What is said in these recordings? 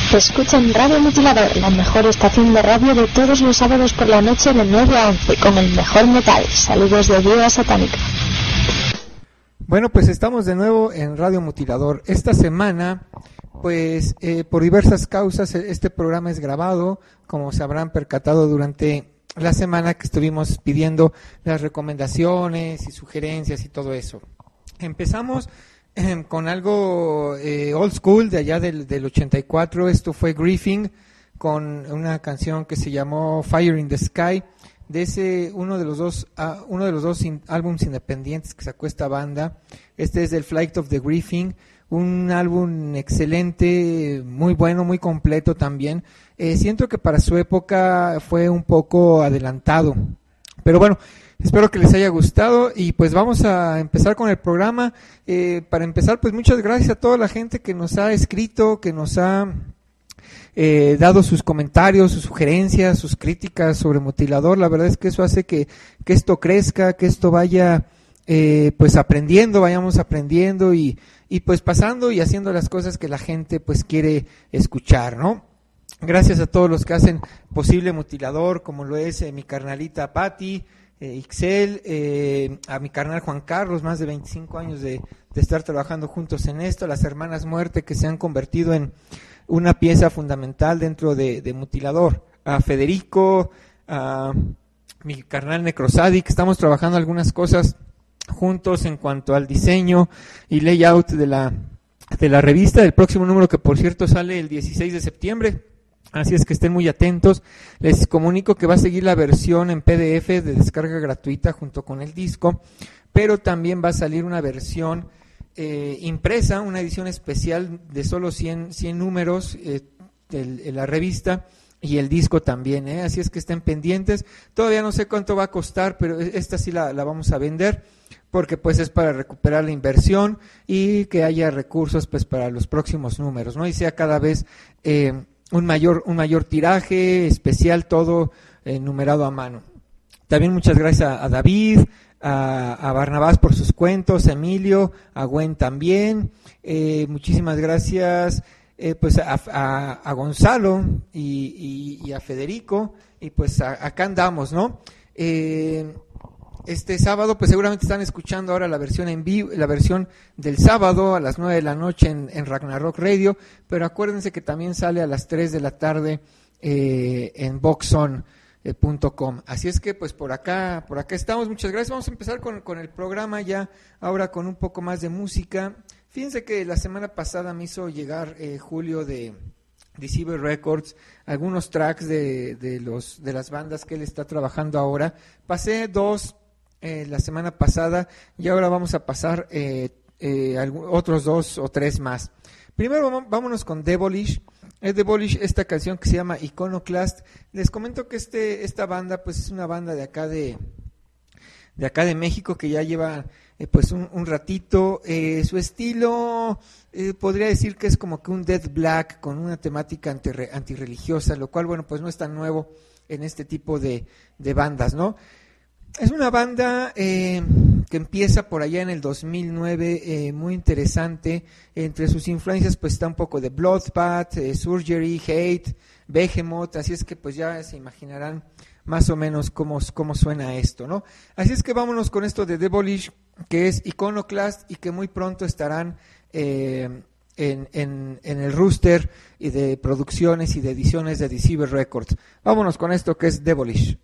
Escuchan Radio Mutilador, la mejor estación de radio de todos los sábados por la noche de 9 a 11, con el mejor metal. Saludos de Viuda Satánica. Bueno, pues estamos de nuevo en Radio Mutilador. Esta semana, pues por diversas causas, este programa es grabado, como se habrán percatado durante la semana que estuvimos pidiendo las recomendaciones y sugerencias y todo eso. Empezamos con algo old school de allá del 84. Esto fue Griffin con una canción que se llamó Fire in the Sky, de ese uno de los dos álbumes independientes que sacó esta banda. Este es del Flight of the Griffin, un álbum excelente, muy bueno, muy completo también. Siento que para su época fue un poco adelantado, pero bueno, espero que les haya gustado y pues vamos a empezar con el programa. Para empezar, pues muchas gracias a toda la gente que nos ha escrito, que nos ha dado sus comentarios, sus sugerencias, sus críticas sobre Mutilador. La verdad es que eso hace que esto crezca, que esto vaya pues vayamos aprendiendo y pues pasando y haciendo las cosas que la gente pues quiere escuchar, ¿no? Gracias a todos los que hacen posible Mutilador, como lo es mi carnalita Patti, Ixel, a mi carnal Juan Carlos, más de 25 años de estar trabajando juntos en esto, las hermanas Muerte que se han convertido en una pieza fundamental dentro de Mutilador, a Federico, a mi carnal Necrosadi, que estamos trabajando algunas cosas juntos en cuanto al diseño y layout de la revista, del próximo número, que por cierto sale el 16 de septiembre. Así es que estén muy atentos. Les comunico que va a seguir la versión en PDF de descarga gratuita junto con el disco, pero también va a salir una versión impresa, una edición especial de solo 100 números de la revista y el disco también, así es que estén pendientes. Todavía no sé cuánto va a costar, pero esta sí la vamos a vender, porque pues es para recuperar la inversión y que haya recursos pues para los próximos números, ¿no? Y sea cada vez un mayor tiraje especial, todo numerado a mano. También muchas gracias a David, a Barnabás por sus cuentos, a Emilio, a Gwen también. Muchísimas gracias pues a Gonzalo y a Federico, y pues acá andamos, ¿no? Este sábado pues seguramente están escuchando ahora la versión en vivo, la versión del sábado a las 9 de la noche en Ragnarok Radio, pero acuérdense que también sale a las 3 de la tarde en boxon.com. Así es que pues por acá estamos. Muchas gracias. Vamos a empezar con el programa ya ahora con un poco más de música. Fíjense que la semana pasada me hizo llegar Julio de Deceiver Records algunos tracks de las bandas que él está trabajando ahora. Pasé dos la semana pasada y ahora vamos a pasar otros 2 o 3 más. Primero vámonos con Devilish. Devilish, esta canción que se llama Iconoclast. Les comento que esta banda pues es una banda de acá de México que ya lleva pues un ratito. Su estilo podría decir que es como que un death black con una temática antirreligiosa, lo cual bueno pues no es tan nuevo en este tipo de bandas, ¿no? Es una banda que empieza por allá en el 2009, muy interesante. Entre sus influencias pues está un poco de Bloodbath, Surgery, Hate, Behemoth, así es que pues ya se imaginarán más o menos cómo suena esto, ¿no? Así es que vámonos con esto de Devilish, que es Iconoclast y que muy pronto estarán en el roster y de producciones y de ediciones de Deceiver Records. Vámonos con esto que es Devilish.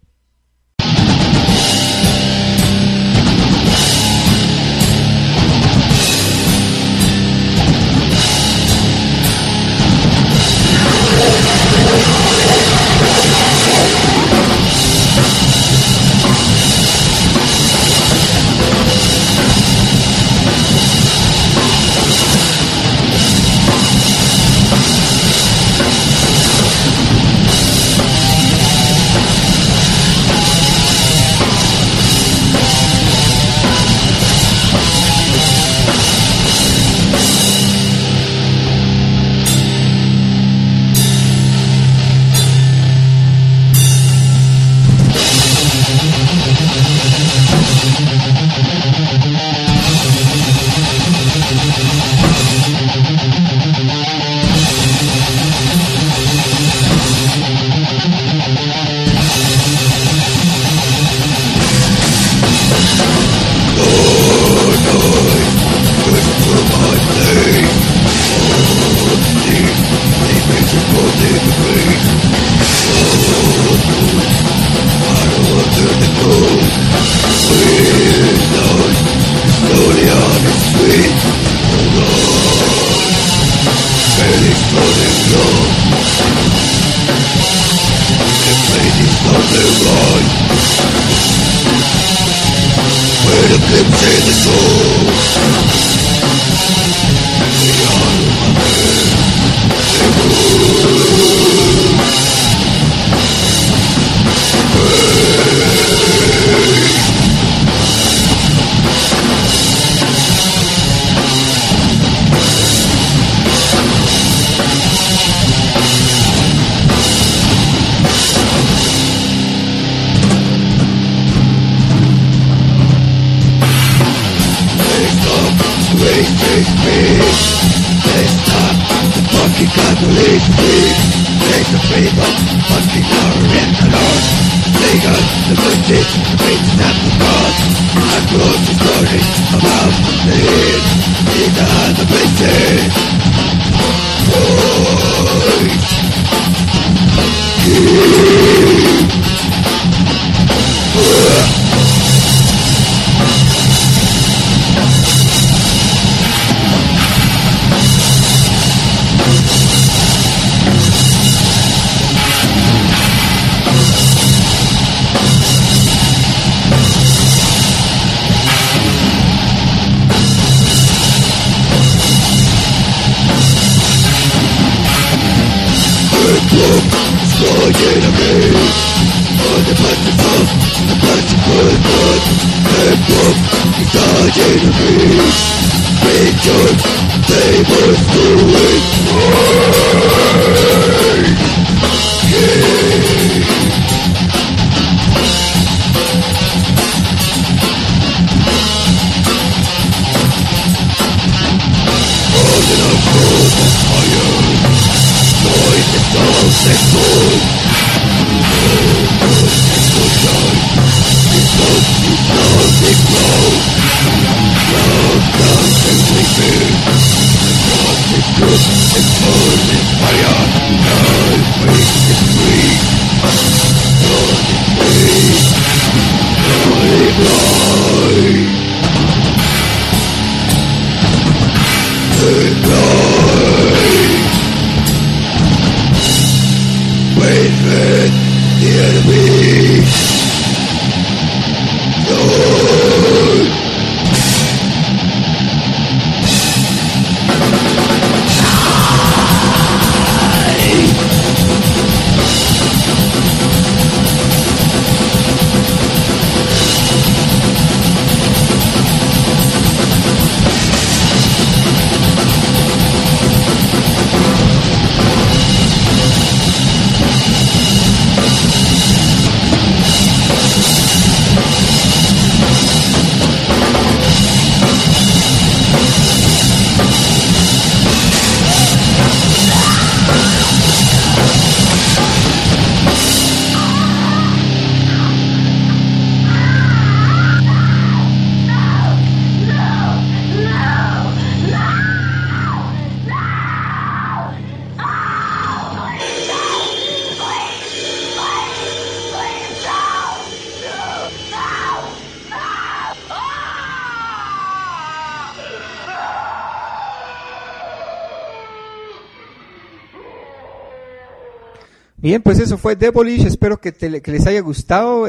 Bien, pues eso fue Devilish, espero que les haya gustado,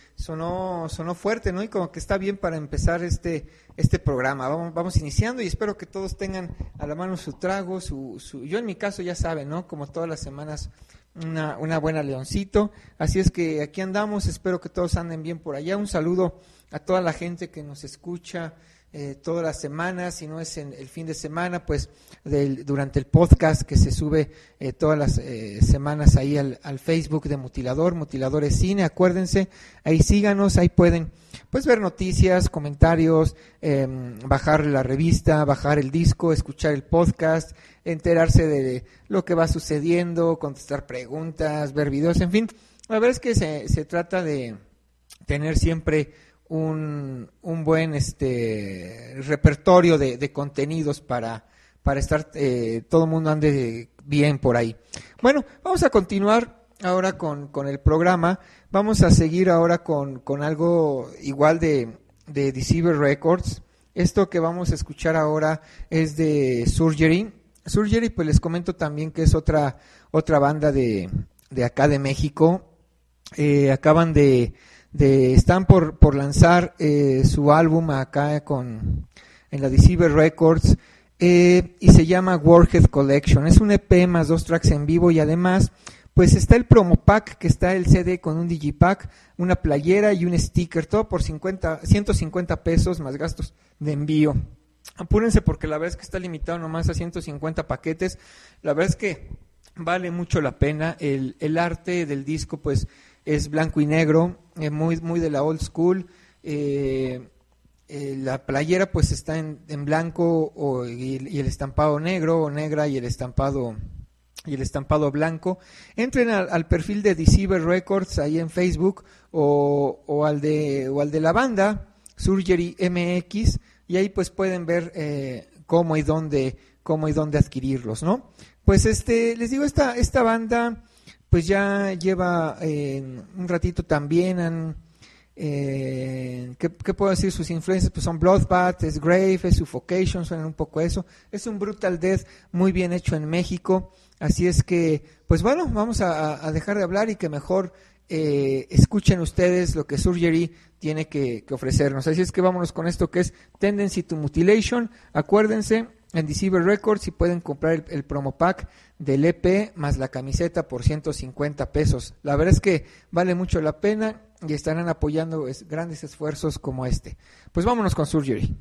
sonó fuerte, ¿no? Y como que está bien para empezar este programa. Vamos iniciando y espero que todos tengan a la mano su trago, yo en mi caso ya saben, ¿no? Como todas las semanas, una buena leoncito. Así es que aquí andamos, espero que todos anden bien por allá. Un saludo a toda la gente que nos escucha todas las semanas, si no es en el fin de semana, pues durante el podcast que se sube todas las semanas ahí al Facebook de Mutiladores Cine. Acuérdense, ahí síganos, ahí pueden pues ver noticias, comentarios, bajar la revista, bajar el disco, escuchar el podcast, enterarse de lo que va sucediendo, contestar preguntas, ver videos, en fin. La verdad es que se trata de tener siempre un buen repertorio de contenidos para estar todo el mundo ande bien por ahí. Bueno, vamos a continuar ahora con el programa. Vamos a seguir ahora con algo igual de Deceiver Records. Esto que vamos a escuchar ahora es de Surgery. Surgery, pues les comento también que es otra banda de acá de México. Acaban están por lanzar su álbum acá en la Deceiver Records, y se llama Warhead Collection. Es un EP más 2 tracks en vivo, y además pues está el promo pack, que está el CD con un digipack, una playera y un sticker, todo por 150 pesos más gastos de envío. Apúrense porque la verdad es que está limitado nomás a 150 paquetes. La verdad es que vale mucho la pena. El arte del disco pues es blanco y negro, muy de la old school. La playera pues está en blanco y el estampado negro o negra y el estampado blanco. Entren al perfil de Deceiver Records ahí en Facebook o al de la banda Surgery MX, y ahí pues pueden ver cómo y dónde adquirirlos, ¿no? Pues les digo, esta banda pues ya lleva un ratito también. ¿Qué puedo decir? Sus influencias pues son Bloodbath, es Grave, es Suffocation, suenan un poco eso. Es un brutal death muy bien hecho en México. Así es que, pues bueno, vamos a dejar de hablar y que mejor escuchen ustedes lo que Surgery tiene que ofrecernos. Así es que vámonos con esto que es Tendency to Mutilation. Acuérdense, en Deceiver Records, si pueden comprar el promo pack del EP más la camiseta por 150 pesos. La verdad es que vale mucho la pena y estarán apoyando grandes esfuerzos como este. Pues vámonos con Surgery.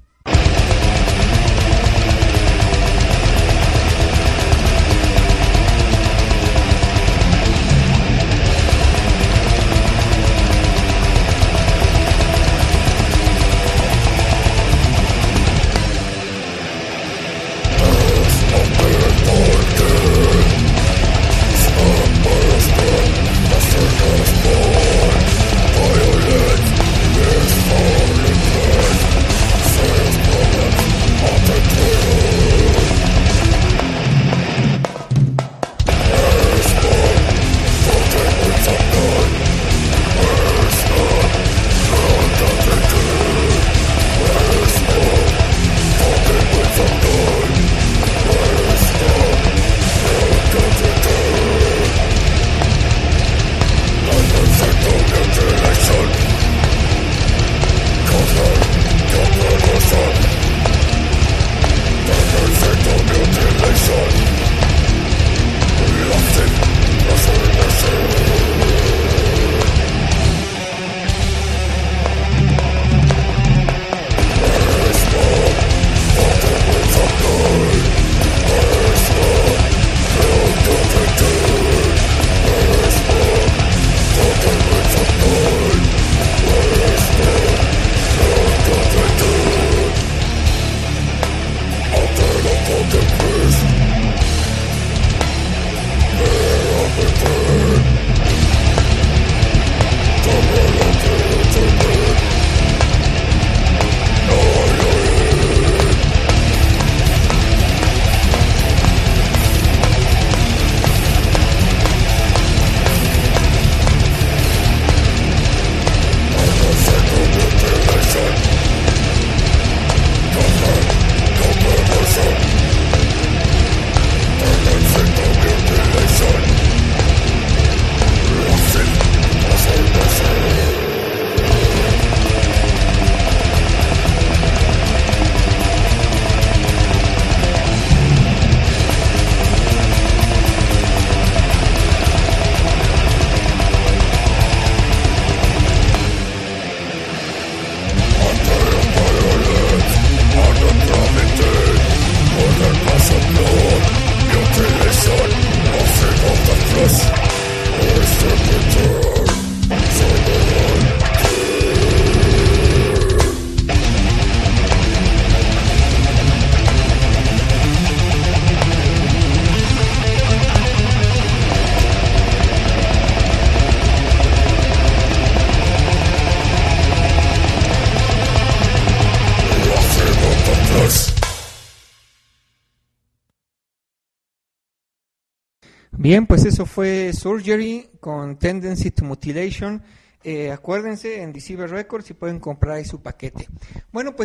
Bien, pues eso fue Surgery con Tendency to Mutilation. Acuérdense, en Deceiver Records, si pueden comprar ahí su paquete. Bueno, pues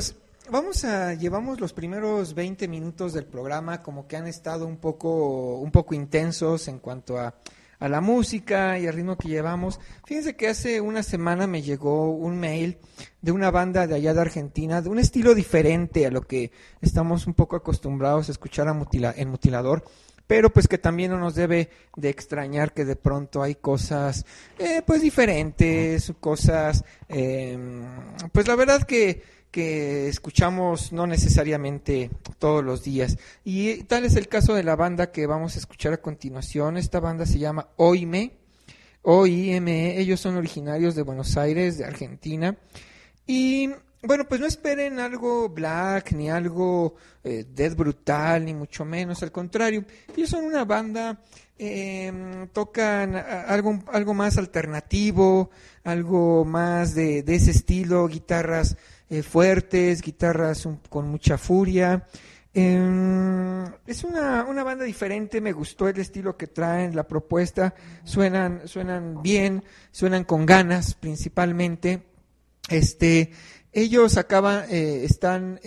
llevamos los primeros 20 minutos del programa como que han estado un poco intensos en cuanto a la música y al ritmo que llevamos. Fíjense que hace una semana me llegó un mail de una banda de allá de Argentina, de un estilo diferente a lo que estamos un poco acostumbrados a escuchar en Mutilador, pero pues que también no nos debe de extrañar que de pronto hay cosas pues diferentes, cosas pues la verdad que escuchamos no necesariamente todos los días. Y tal es el caso de la banda que vamos a escuchar a continuación. Esta banda se llama Oime, O-I-M-E. Ellos son originarios de Buenos Aires, de Argentina. Y bueno, pues no esperen algo black, ni algo death brutal, ni mucho menos. Al contrario, ellos son una banda, tocan algo más alternativo, algo más de ese estilo, guitarras fuertes, guitarras con mucha furia. Es una banda diferente, me gustó el estilo que traen, la propuesta, suenan bien, suenan con ganas principalmente. Ellos están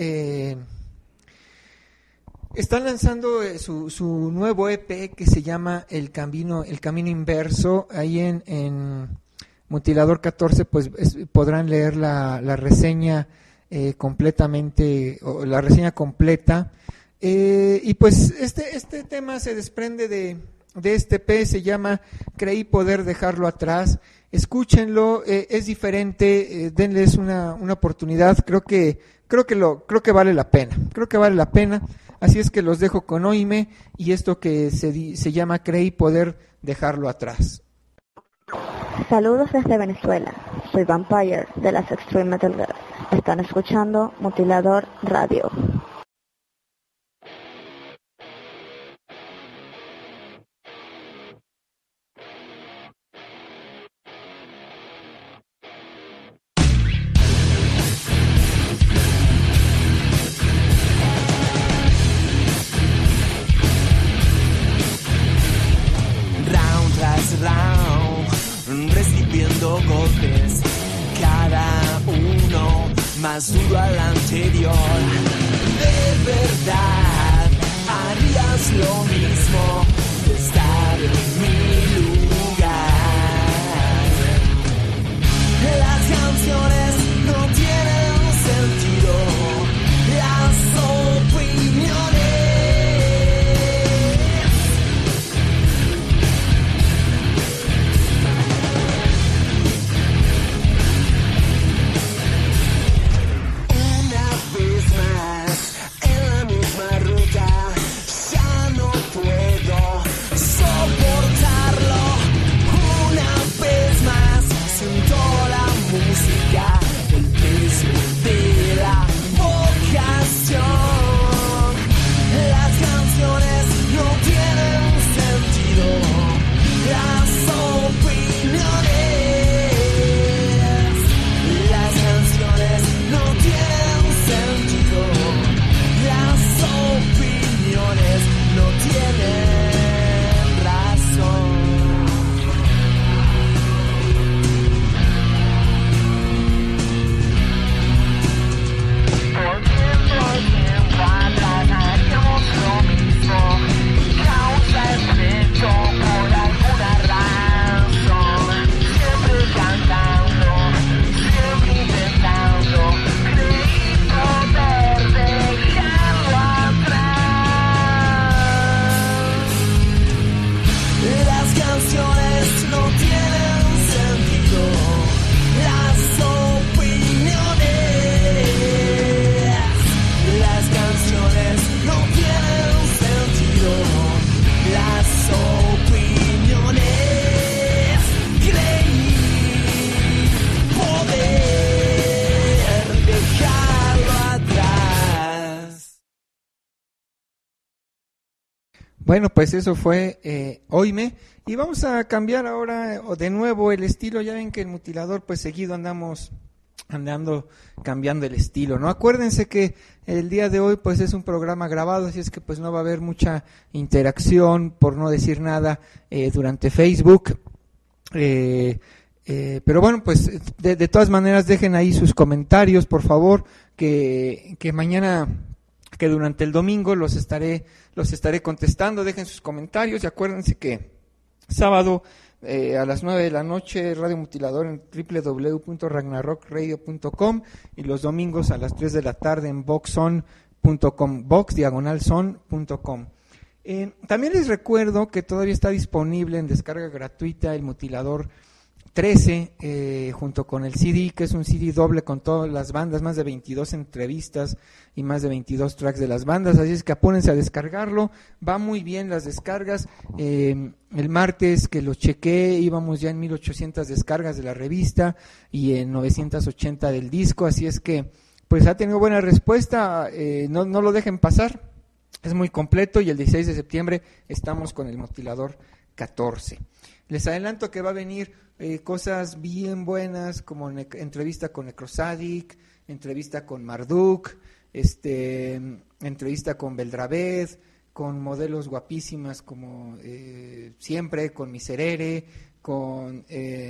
lanzando su nuevo EP que se llama El Camino Inverso. Ahí en Mutilador 14 pues podrán leer la reseña completamente, o la reseña completa. Y pues este tema se desprende de este EP, se llama Creí poder dejarlo atrás. Escúchenlo, es diferente, denles una oportunidad. Creo que vale la pena. Así es que los dejo con Oime y esto que se llama Creí poder dejarlo atrás. Saludos desde Venezuela, soy Vampire de las Extreme Metal Girls. Están escuchando Mutilador Radio. Round tras round, recibiendo golpes, cada uno más duro al anterior. De verdad, harías lo mismo, de estar en mi lugar. Las canciones no tienen sentido, las opiniones. El peso de la vocación. Las canciones no tienen sentido, las opiniones. Las canciones no tienen sentido, las opiniones no tienen razón. Por alguna razón, siempre cantando, siempre intentando, creí poder dejarlo atrás. Las canciones no tienen sentido, las opiniones. Las canciones no tienen sentido, las opiniones. Creí poder dejarlo atrás. Bueno, pues eso fue Oime. Y vamos a cambiar ahora de nuevo el estilo. Ya ven que el Mutilador pues seguido andando cambiando el estilo, ¿no? Acuérdense que el día de hoy pues es un programa grabado, así es que pues no va a haber mucha interacción, por no decir nada, durante Facebook. Pero bueno, pues de todas maneras dejen ahí sus comentarios, por favor, que mañana, que durante el domingo los estaré contestando. Dejen sus comentarios y acuérdense que sábado a las 9 de la noche Radio Mutilador en www.ragnarokradio.com y los domingos a las 3 de la tarde en voxon.com, vox-son.com. También les recuerdo que todavía está disponible en descarga gratuita el Mutilador 13, junto con el CD, que es un CD doble con todas las bandas, más de 22 entrevistas y más de 22 tracks de las bandas, así es que apúrense a descargarlo. Va muy bien las descargas. El martes que lo chequé íbamos ya en 1800 descargas de la revista y en 980 del disco, así es que pues ha tenido buena respuesta. No lo dejen pasar, es muy completo, y el 16 de septiembre estamos con el Mutilador 14. Les adelanto que va a venir cosas bien buenas, como entrevista con Necrosadic, entrevista con Marduk, entrevista con Beldraved, con modelos guapísimas como siempre, con Miserere, con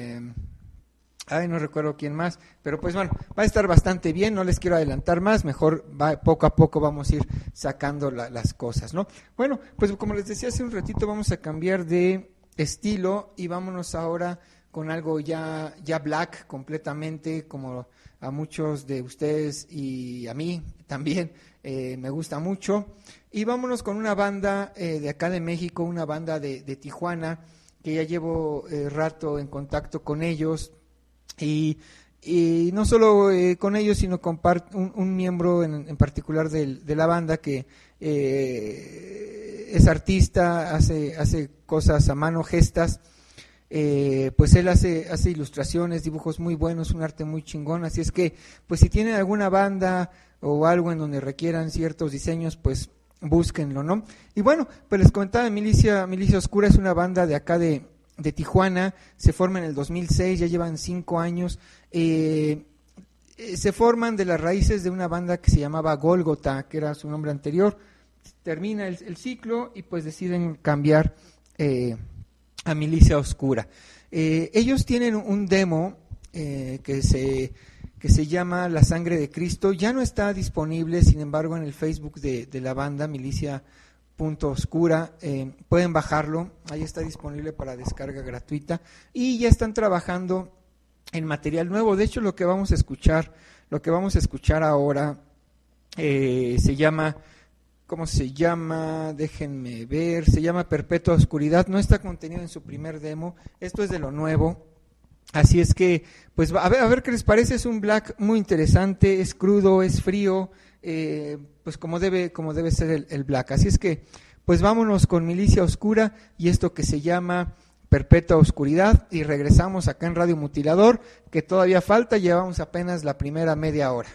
no recuerdo quién más, pero pues bueno, va a estar bastante bien. No les quiero adelantar más, mejor poco a poco vamos a ir sacando las cosas, ¿no? Bueno, pues como les decía hace un ratito, vamos a cambiar de estilo y vámonos ahora con algo ya black completamente, como a muchos de ustedes y a mí también me gusta mucho. Y vámonos con una banda de acá de México, una banda de Tijuana, que ya llevo rato en contacto con ellos, y no solo con ellos, sino con un miembro en particular de la banda que es artista, hace cosas a mano, gestas. Pues él hace ilustraciones, dibujos muy buenos, un arte muy chingón, así es que pues si tienen alguna banda o algo en donde requieran ciertos diseños, pues búsquenlo, ¿no? Y bueno, pues les comentaba, Milicia Oscura es una banda de acá de Tijuana, se forma en el 2006, ya llevan 5 años, se forman de las raíces de una banda que se llamaba Gólgota, que era su nombre anterior. Termina el ciclo y pues deciden cambiar a Milicia Oscura. Ellos tienen un demo que se llama La Sangre de Cristo. Ya no está disponible, sin embargo, en el Facebook de la banda, Milicia.Oscura. Pueden bajarlo, ahí está disponible para descarga gratuita. Y ya están trabajando en material nuevo. De hecho, lo que vamos a escuchar ahora se llama... ¿Cómo se llama? Déjenme ver. Se llama Perpetua Oscuridad. No está contenido en su primer demo. Esto es de lo nuevo. Así es que, pues, a ver qué les parece. Es un black muy interesante. Es crudo, es frío. Pues como debe ser el black. Así es que, pues, vámonos con Milicia Oscura y esto que se llama Perpetua Oscuridad. Y regresamos acá en Radio Mutilador, que todavía falta. Llevamos apenas la primera media hora.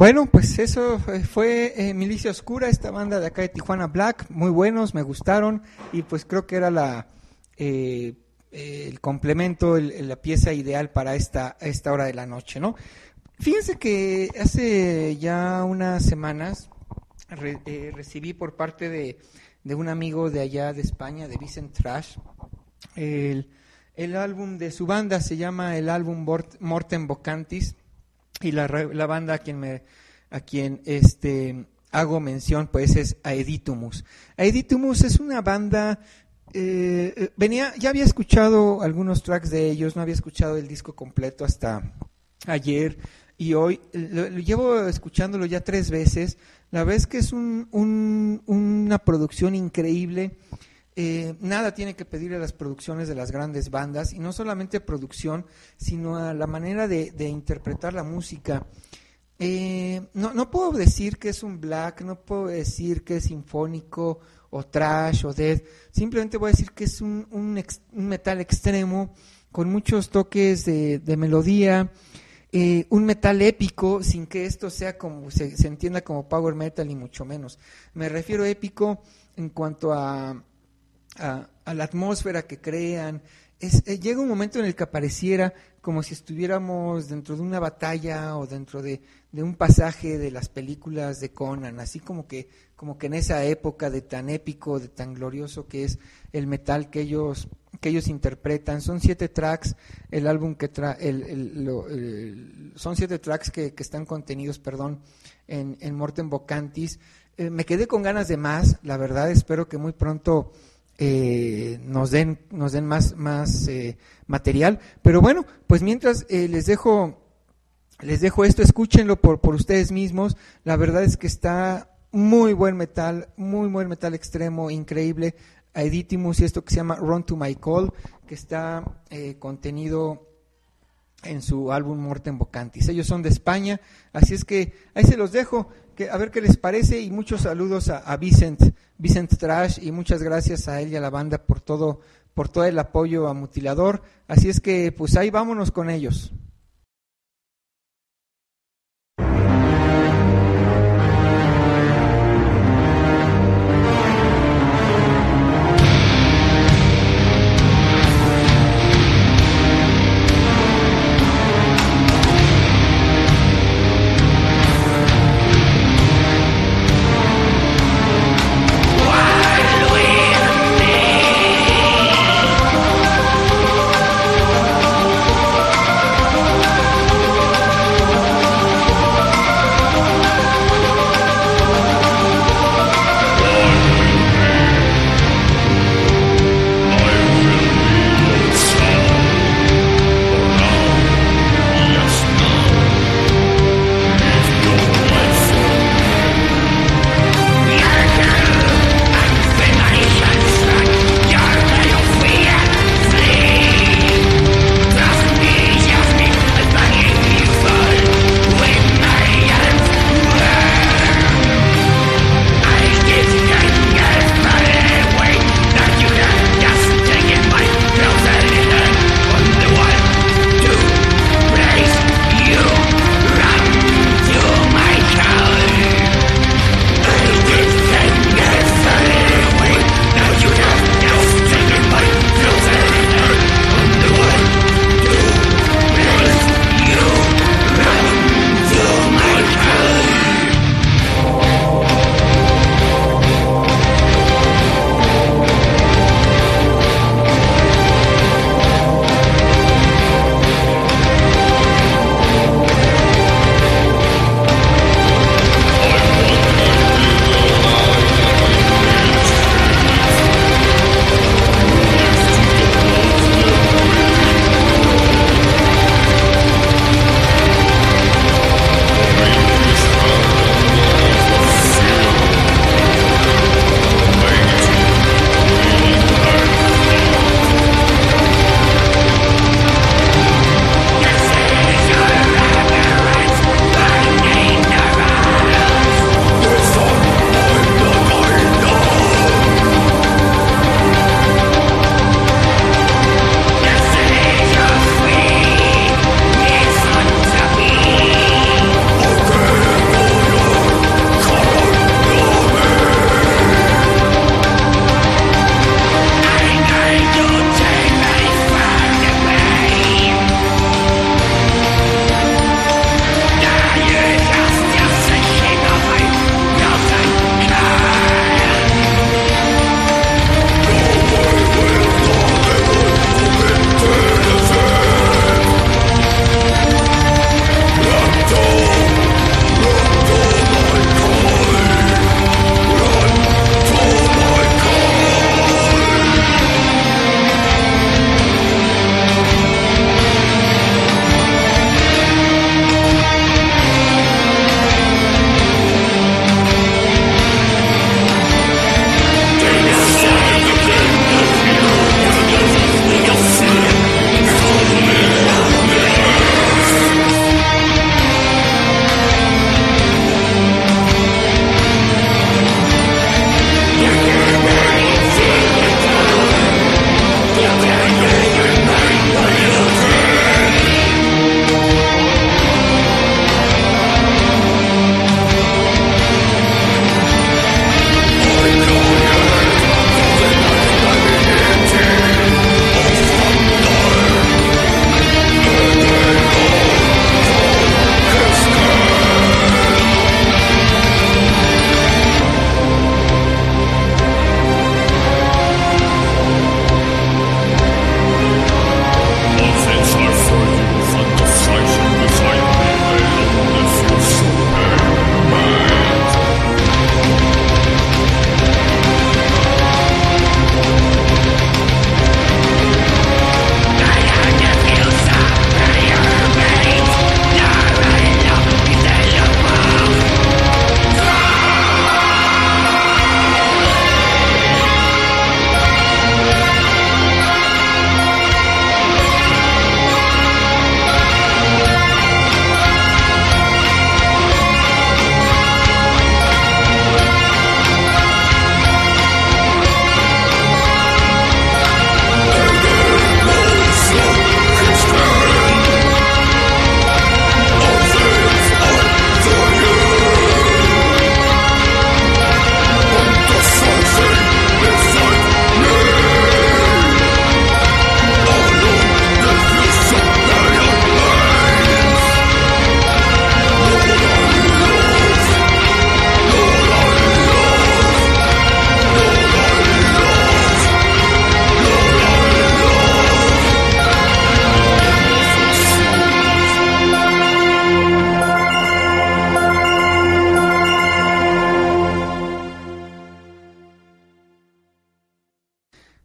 Bueno, pues eso fue Milicia Oscura, esta banda de acá de Tijuana Black, muy buenos, me gustaron y pues creo que era el complemento, la pieza ideal para esta hora de la noche, ¿no? Fíjense que hace ya unas semanas recibí por parte de un amigo de allá de España, de Vicent Trash, el álbum de su banda, se llama el álbum Mortem Vocantis, y la banda a quien hago mención pues es Aeditumus. Aeditumus es una banda, ya había escuchado algunos tracks de ellos, no había escuchado el disco completo hasta ayer y hoy, lo llevo escuchándolo ya 3 veces. La verdad es que es una producción increíble. Nada tiene que pedir a las producciones de las grandes bandas, y no solamente producción, sino a la manera de interpretar la música. No puedo decir que es un black, no puedo decir que es sinfónico o trash o death, simplemente voy a decir que es un metal extremo con muchos toques de melodía, un metal épico, sin que esto sea como se entienda como power metal, ni mucho menos. Me refiero épico en cuanto a la atmósfera que crean. Llega un momento en el que apareciera como si estuviéramos dentro de una batalla o dentro de un pasaje de las películas de Conan, así como que en esa época de tan épico, de tan glorioso que es el metal que ellos interpretan. Son 7 tracks el álbum que son 7 tracks que están contenidos, en Mortem Vocantis. Me quedé con ganas de más, la verdad. Espero que muy pronto nos den más material, pero bueno, pues mientras les dejo esto, escúchenlo por ustedes mismos. La verdad es que está muy buen metal extremo, increíble. Aeditumus, y esto que se llama Run to My Call, que está contenido en su álbum Mortem Vocantis. Ellos son de España, así es que ahí se los dejo, a ver qué les parece, y muchos saludos a Vicent Trash, y muchas gracias a él y a la banda por todo el apoyo a Mutilador. Así es que pues ahí vámonos con ellos.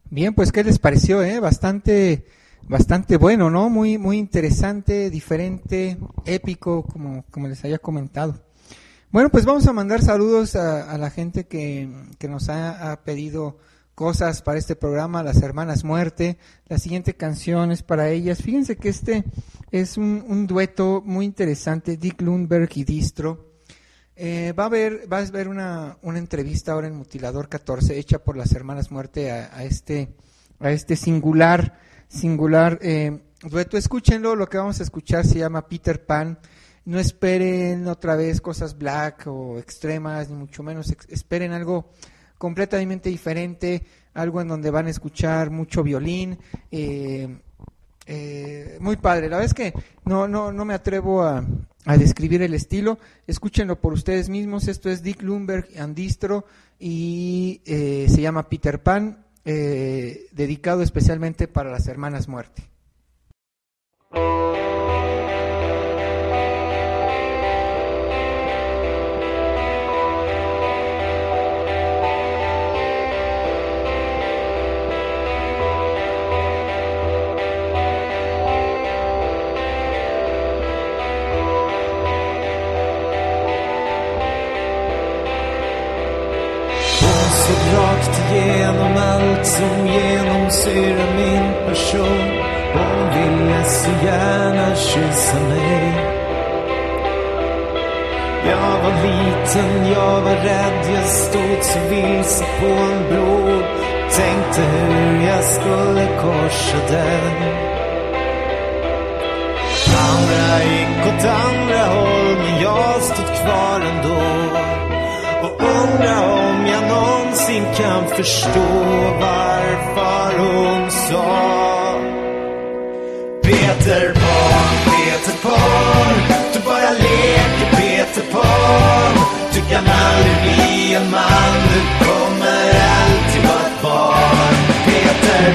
Bien, pues ¿qué les pareció? Bastante bueno, ¿no? Muy interesante, diferente, épico, como les había comentado. Bueno, pues vamos a mandar saludos a la gente que nos ha pedido cosas para este programa, las Hermanas Muerte. La siguiente canción es para ellas. Fíjense que este es un dueto muy interesante, Dick Lundberg y Distro. Va a haber una entrevista ahora en Mutilador 14 hecha por las Hermanas Muerte a este singular dueto. Escúchenlo, lo que vamos a escuchar se llama Peter Pan. No esperen otra vez cosas black o extremas, ni mucho menos. Esperen algo completamente diferente, algo en donde van a escuchar mucho violín. Muy padre. La verdad es que no me atrevo a describir el estilo. Escúchenlo por ustedes mismos. Esto es Dick Lundberg and Distro y se llama Peter Pan, dedicado especialmente para las Hermanas Muerte. Rakt igenom allt som genomsyrar min person. Hon ville så gärna kyssa mig. Jag var liten, jag var rädd, jag stod så vilse på en bro. Tänkte hur jag skulle korsa den. Andra gick åt andra håll, men jag stod kvar ändå. Och undrar om jag någonsin kan förstå varför hon sa: Peter Pan, du bara leker Peter Pan. Du kan aldrig bli en man, du kommer alltid vara ett barn. Peter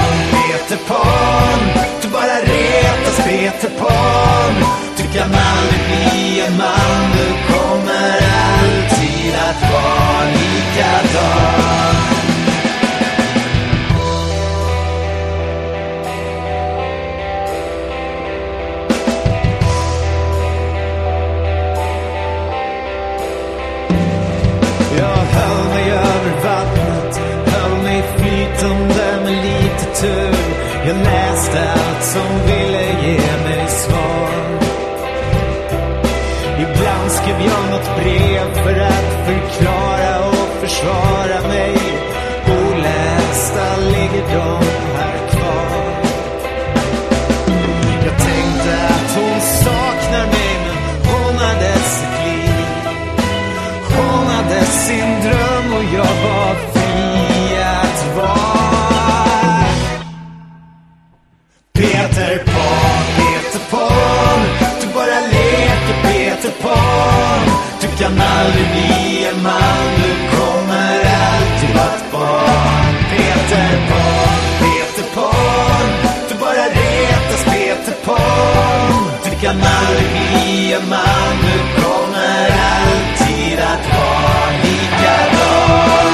Pan, du bara retas Peter Pan. Du kan aldrig bli en man, du kommer alltid att vara likadan. Jag höll mig över vattnet, höll mig flytande med lite tur. Jag läste allt som ville ge mig svar. Ibland skrev jag något brev för att förklara och försvara mig. Olästa ligger de här kvar. Jag tänkte att hon saknar mig, men hon hade sitt liv. Hon hade sin dröm och jag var fri att vara. Peter Pan, du bara leker Peter Pan. Du kan aldrig bli en man, du kommer alltid vara ett barn. Peter Pan, du bara retas Peter Pan. Du kan aldrig bli en man, du kommer alltid att vara likadan.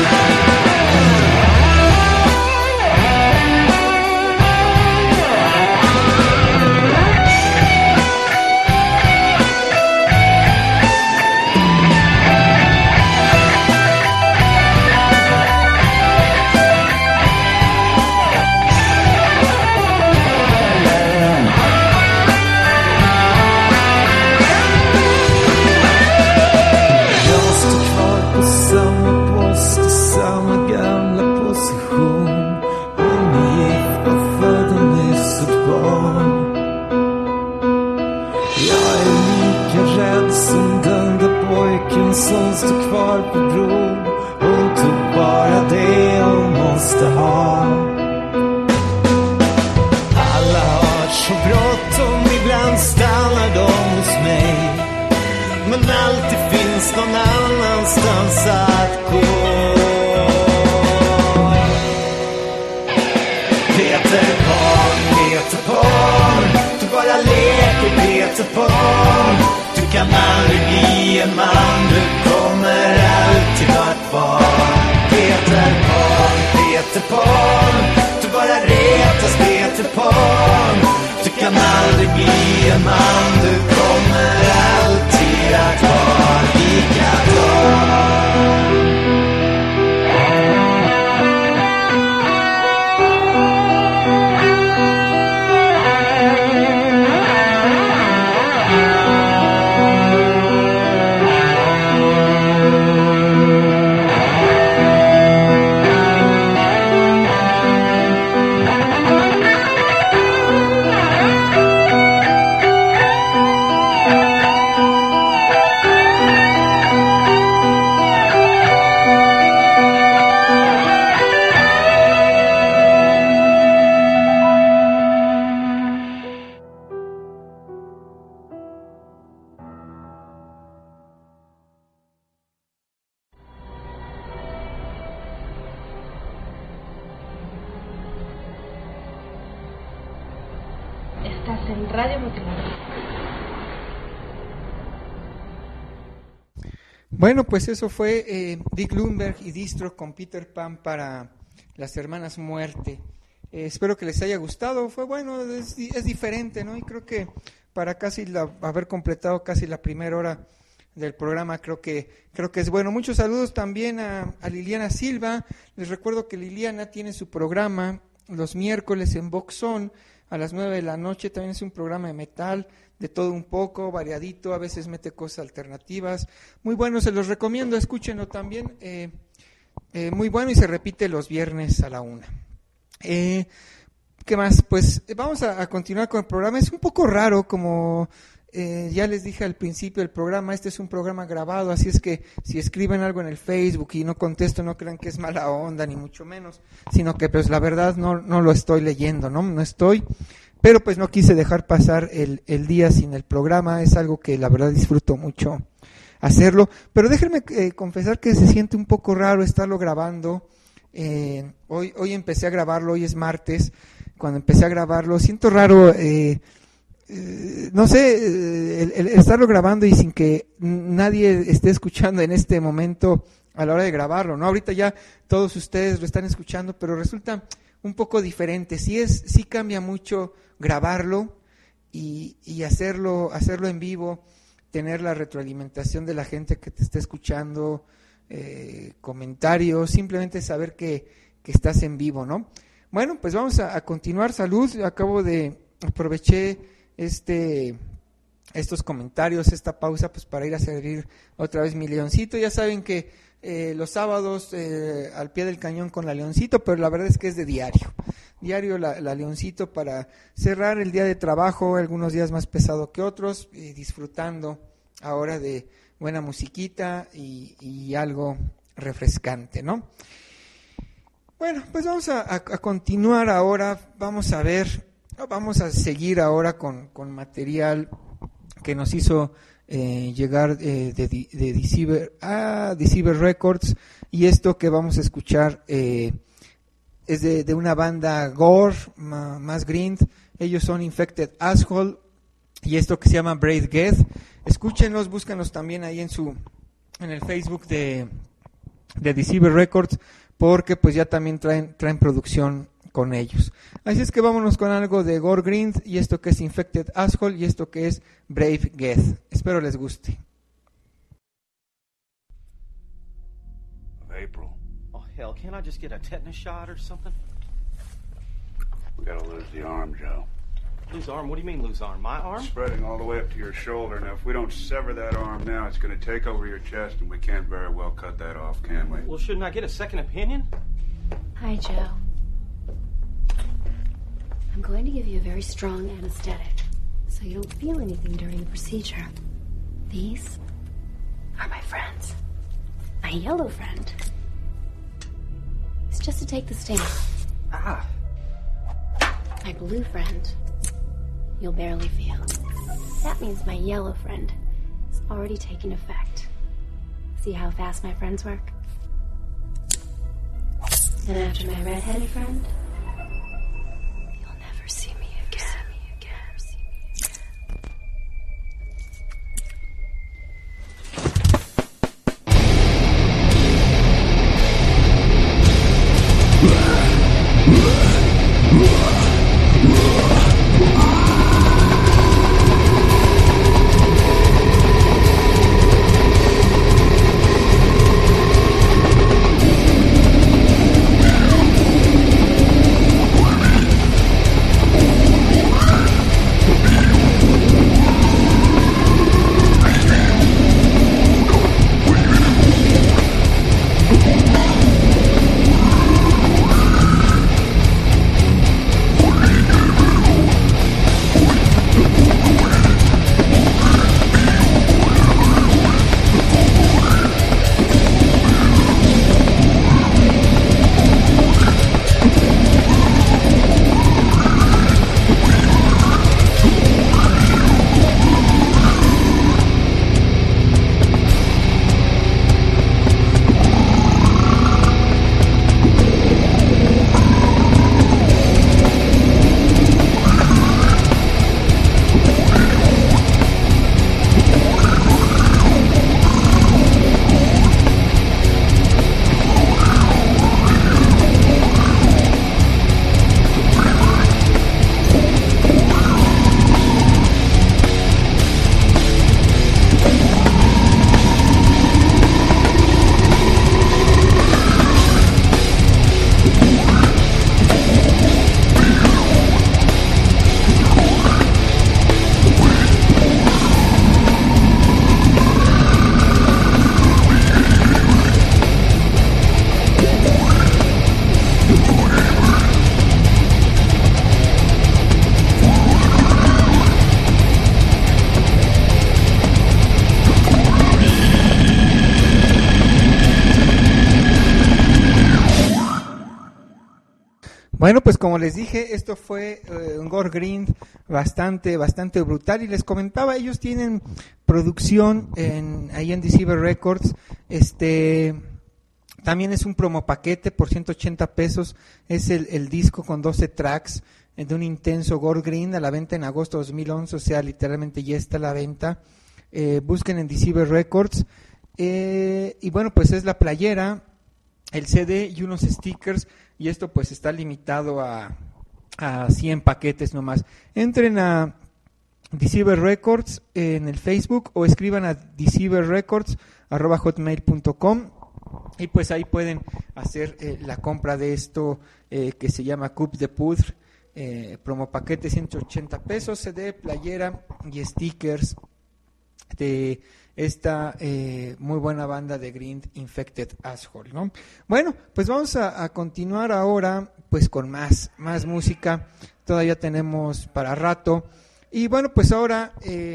Som står kvar på bron. Hon tog bara det hon måste ha. Alla har så bråttom, ibland stannar de hos mig. Men alltid finns någon annanstans att gå. Peter Pan, du bara leker Peter Pan. Du kan aldrig bli en man, du kommer alltid vara ett barn. Peter Pan, man, du kommer alltid att vara likadan. Estás en Radio Mutilador. Bueno, pues eso fue Dick Lundberg y Distro con Peter Pan para las Hermanas Muerte. Espero que les haya gustado. Fue bueno, es diferente, ¿no? Y creo que para haber completado casi la primera hora del programa, creo que es bueno. Muchos saludos también a Liliana Silva. Les recuerdo que Liliana tiene su programa los miércoles en Voxon a las 9 de la noche. También es un programa de metal, de todo un poco, variadito, a veces mete cosas alternativas. Muy bueno, se los recomiendo, escúchenlo también. Muy bueno, y se repite los viernes a la 1. ¿Qué más? Pues vamos a continuar con el programa. Es un poco raro, como ya les dije al principio del programa, este es un programa grabado, así es que si escriben algo en el Facebook y no contesto, no crean que es mala onda, ni mucho menos, sino que pues la verdad no lo estoy leyendo, no estoy, pero pues no quise dejar pasar el día sin el programa. Es algo que la verdad disfruto mucho hacerlo, pero déjenme confesar que se siente un poco raro estarlo grabando. Hoy empecé a grabarlo, hoy es martes. Cuando empecé a grabarlo siento raro, no sé, el estarlo grabando y sin que nadie esté escuchando en este momento a la hora de grabarlo, ¿no? Ahorita ya todos ustedes lo están escuchando, pero resulta un poco diferente. Sí cambia mucho grabarlo y hacerlo en vivo, tener la retroalimentación de la gente que te está escuchando, comentarios, simplemente saber que estás en vivo, ¿no? Bueno, pues vamos a continuar. Salud, aproveché estos comentarios, esta pausa, pues para ir a servir otra vez mi leoncito. Ya saben que los sábados al pie del cañón con la leoncito, pero la verdad es que es de diario la leoncito, para cerrar el día de trabajo, algunos días más pesado que otros, disfrutando ahora de buena musiquita y algo refrescante, ¿no? Bueno, pues vamos a continuar ahora. Vamos a seguir ahora con material que nos hizo llegar de Deceiver Records, y esto que vamos a escuchar es de una banda gore, más grind. Ellos son Infected Asshole, y esto que se llama Brave Death. Escúchenlos, búscanos también ahí en el Facebook de Deceiver Records, porque pues ya también traen producción con ellos. Así es que vámonos con algo de Gore Grind, y esto que es Infected Asshole, y esto que es Brave Death. Espero les guste. April. Oh, hell, can't I just get a tetanus shot or something? We gotta lose the arm, Joe. Lose arm? What do you mean lose arm? My arm? Spreading all the way up to your shoulder. Now, if we don't sever that arm now, it's gonna take over your chest, and we can't very well cut that off, can we? Well, shouldn't I get a second opinion? Hi, Joe. I'm going to give you a very strong anesthetic, so you don't feel anything during the procedure. These are my friends. My yellow friend. It's just to take the sting. Ah. My blue friend. You'll barely feel. That means my yellow friend is already taking effect. See how fast my friends work? And after my red-headed friend, you'll never see me again. Bueno, pues como les dije, esto fue un gore grind bastante brutal, y les comentaba, ellos tienen producción ahí en Deceiver Records. También es un promo paquete por 180 pesos, es el disco con 12 tracks de un intenso gore grind, a la venta en agosto de 2011, o sea, literalmente ya está a la venta. Busquen en Deceiver Records, y bueno, pues es la playera, el CD y unos stickers, y esto pues está limitado a 100 paquetes nomás. Entren a Deceiver Records en el Facebook o escriban a deceiverrecords@hotmail.com, y pues ahí pueden hacer la compra de esto que se llama Coupe de Poudre, promo paquete 180 pesos, CD, playera y stickers de esta muy buena banda de grind, Infected Asshole, ¿no? Bueno, pues vamos a continuar ahora pues con más música, todavía tenemos para rato, y bueno, pues ahora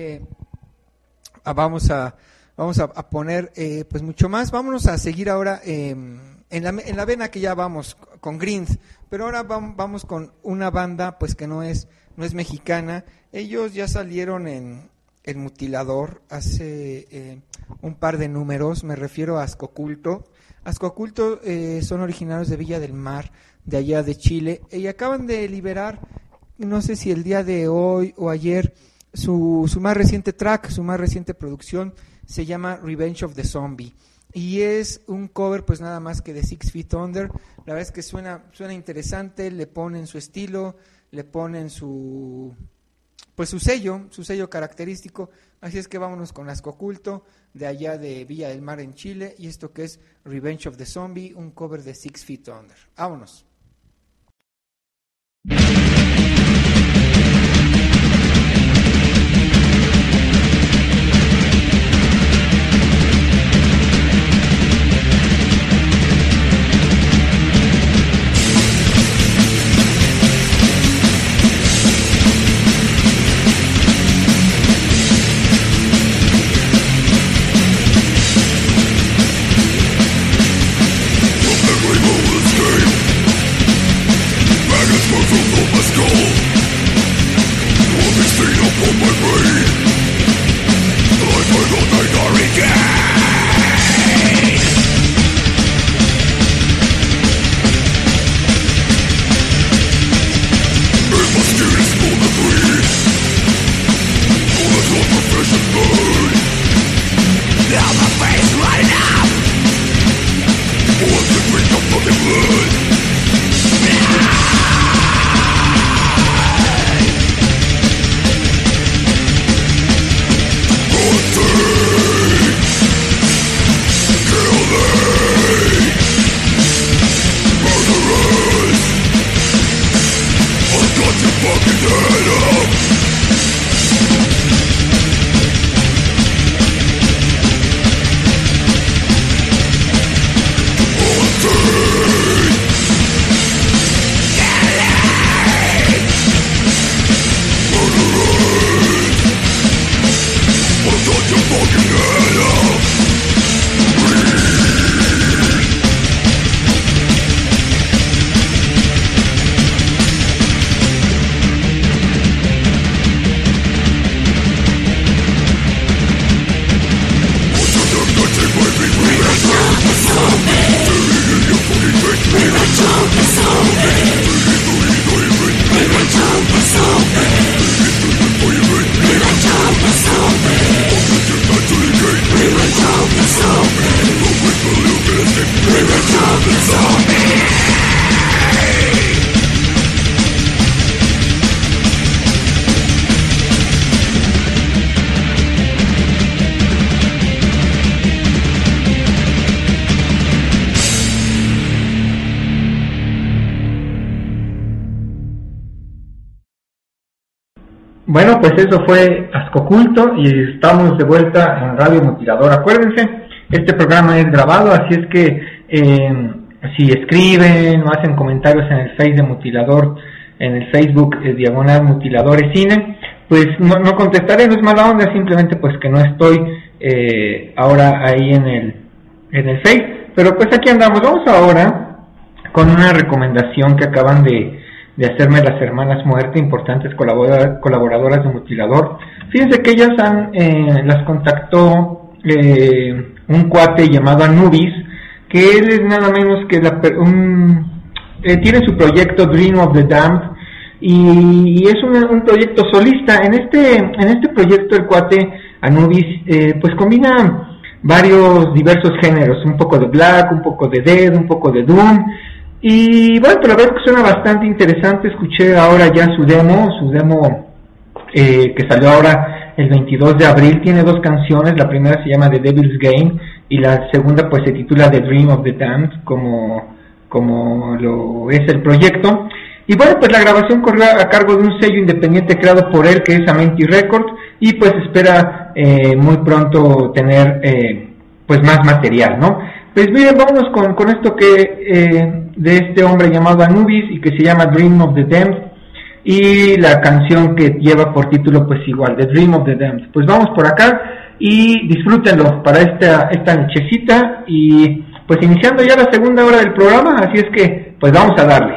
vamos a poner pues mucho más. Vámonos a seguir ahora en la vena que ya vamos con grind, pero ahora vamos con una banda pues que no es mexicana. Ellos ya salieron en El Mutilador hace un par de números, me refiero a Asco Oculto. Asco Oculto son originarios de Villa del Mar, de allá de Chile, y acaban de liberar, no sé si el día de hoy o ayer, su más reciente track, su más reciente producción, se llama Revenge of the Zombie, y es un cover pues nada más que de 6 Feet Under. La verdad es que suena interesante, le ponen su estilo, le ponen su sello característico, así es que vámonos con Asco Oculto, de allá de Villa del Mar en Chile, y esto que es Revenge of the Zombie, un cover de 6 Feet Under. Vámonos. Bueno, pues eso fue Asco Oculto y estamos de vuelta en Radio Mutilador. Acuérdense, este programa es grabado, así es que si escriben o hacen comentarios en el Face de Mutilador, en el Facebook diagonal Mutiladores Cine, pues no contestaré, no es mala onda, simplemente pues que no estoy ahora ahí en el Face, pero pues aquí andamos. Vamos ahora con una recomendación que acaban de hacerme las hermanas Muerte, importantes colaboradoras de Mutilador. Fíjense que ellas las contactó un cuate llamado Anubis, que él es nada menos que tiene su proyecto Dream of the Damned, y es un proyecto solista. En este proyecto el cuate Anubis pues combina varios diversos géneros, un poco de black, un poco de death, un poco de doom, y bueno, pero la verdad que suena bastante interesante. Escuché ahora ya su demo que salió ahora el 22 de abril, tiene 2 canciones, la primera se llama The Devil's Game y la segunda pues se titula The Dream of the Damned, como lo es el proyecto. Y bueno, pues la grabación corrió a cargo de un sello independiente creado por él, que es Amenti Records, y pues espera muy pronto tener pues más material, ¿no? Pues miren, vámonos con esto que de este hombre llamado Anubis y que se llama Dream of the Damned, y la canción que lleva por título pues igual, The Dream of the Damned. Pues vamos por acá y disfrútenlo para esta nochecita, y pues iniciando ya la segunda hora del programa, así es que pues vamos a darle.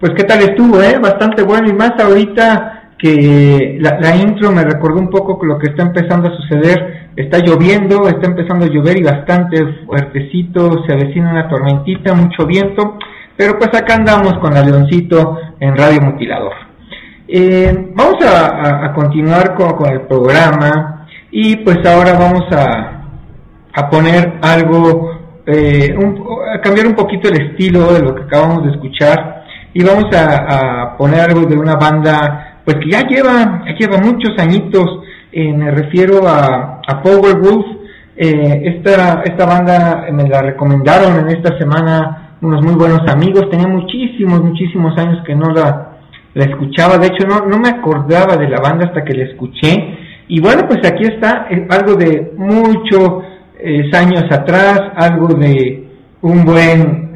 Pues qué tal estuvo, bastante bueno, y más ahorita que la intro me recordó un poco lo que está empezando a suceder. Está lloviendo, está empezando a llover y bastante fuertecito, se avecina una tormentita, mucho viento, pero pues acá andamos con la Leoncito en Radio Mutilador. Vamos a continuar con el programa, y pues ahora vamos a poner algo, a cambiar un poquito el estilo de lo que acabamos de escuchar, y vamos a poner algo de una banda pues que ya lleva muchos añitos. Me refiero a Powerwolf. Esta banda me la recomendaron en esta semana unos muy buenos amigos. Tenía muchísimos años que no la escuchaba. De hecho no me acordaba de la banda hasta que la escuché, y bueno, pues aquí está algo de muchos años atrás, algo de un buen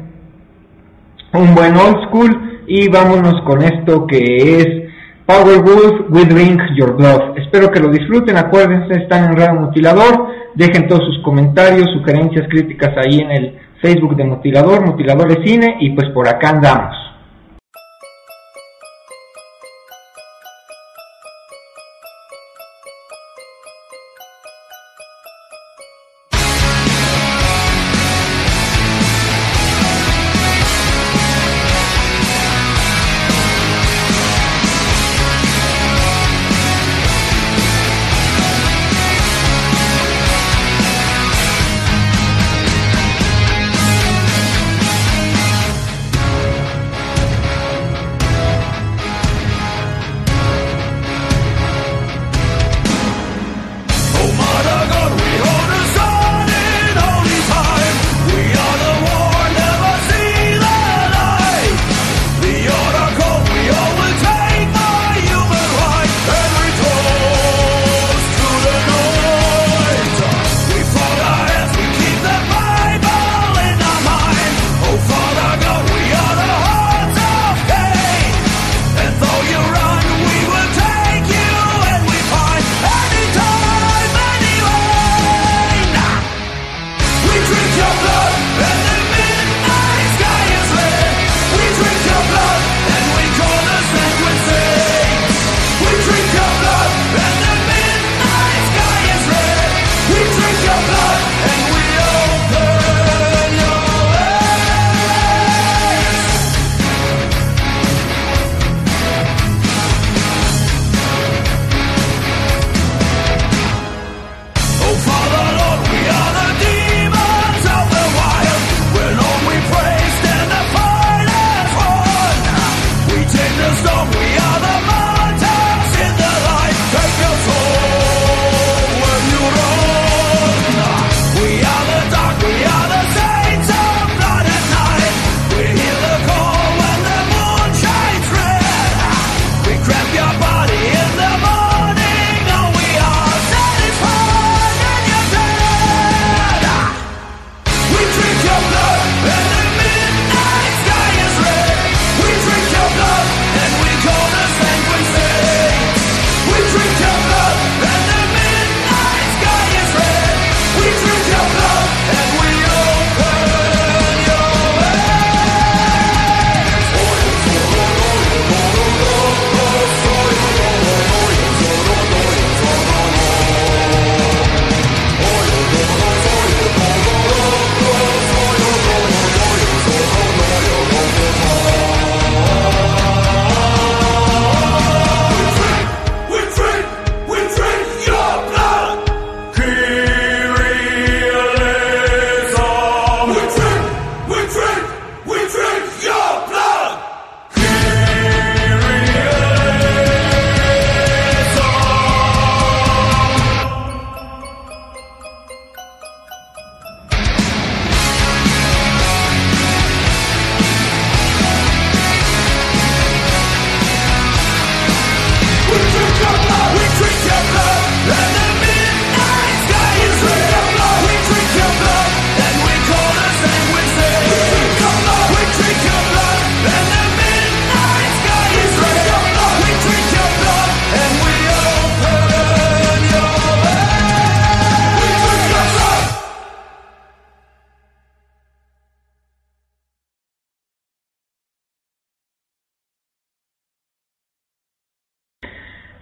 old school, y vámonos con esto que es Powerwolf, We Drink Your Blood. Espero que lo disfruten. Acuérdense, están en Radio Mutilador. Dejen todos sus comentarios, sugerencias, críticas ahí en el Facebook de Mutilador, Mutilador de Cine, y pues por acá andamos.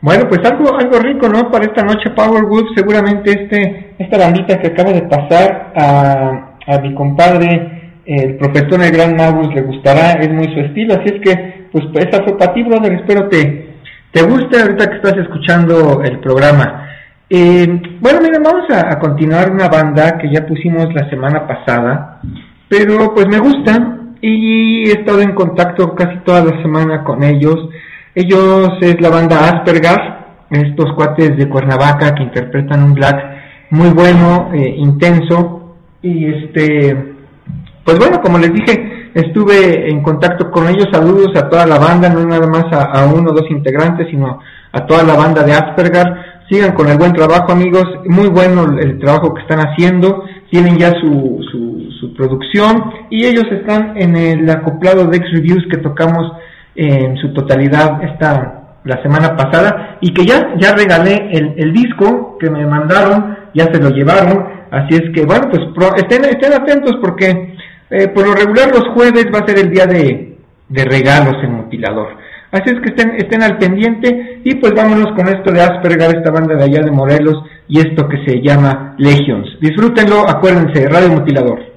Bueno, pues algo rico, ¿no? Para esta noche, Powerwood. Seguramente esta bandita que acaba de pasar a mi compadre, el profesor el Gran Magus, le gustará, es muy su estilo. Así es que, pues esta fue para ti, brother. Espero te guste ahorita que estás escuchando el programa. Bueno, miren, vamos a continuar una banda que ya pusimos la semana pasada, pero pues me gusta y he estado en contacto casi toda la semana con ellos. Ellos es la banda Aspergar, estos cuates de Cuernavaca que interpretan un black muy bueno, intenso, y pues bueno, como les dije, estuve en contacto con ellos. Saludos a toda la banda, no nada más a uno o dos integrantes, sino a toda la banda de Aspergar. Sigan con el buen trabajo, amigos, muy bueno el trabajo que están haciendo. Tienen ya su producción y ellos están en el acoplado de X-Reviews que tocamos en su totalidad la semana pasada, y que ya regalé el disco que me mandaron, ya se lo llevaron. Así es que bueno, pues estén atentos, porque por lo regular los jueves va a ser el día de regalos en Mutilador. Así es que estén al pendiente, y pues vámonos con esto de Aspergar, esta banda de allá de Morelos, y esto que se llama Legions. Disfrútenlo, acuérdense, Radio Mutilador.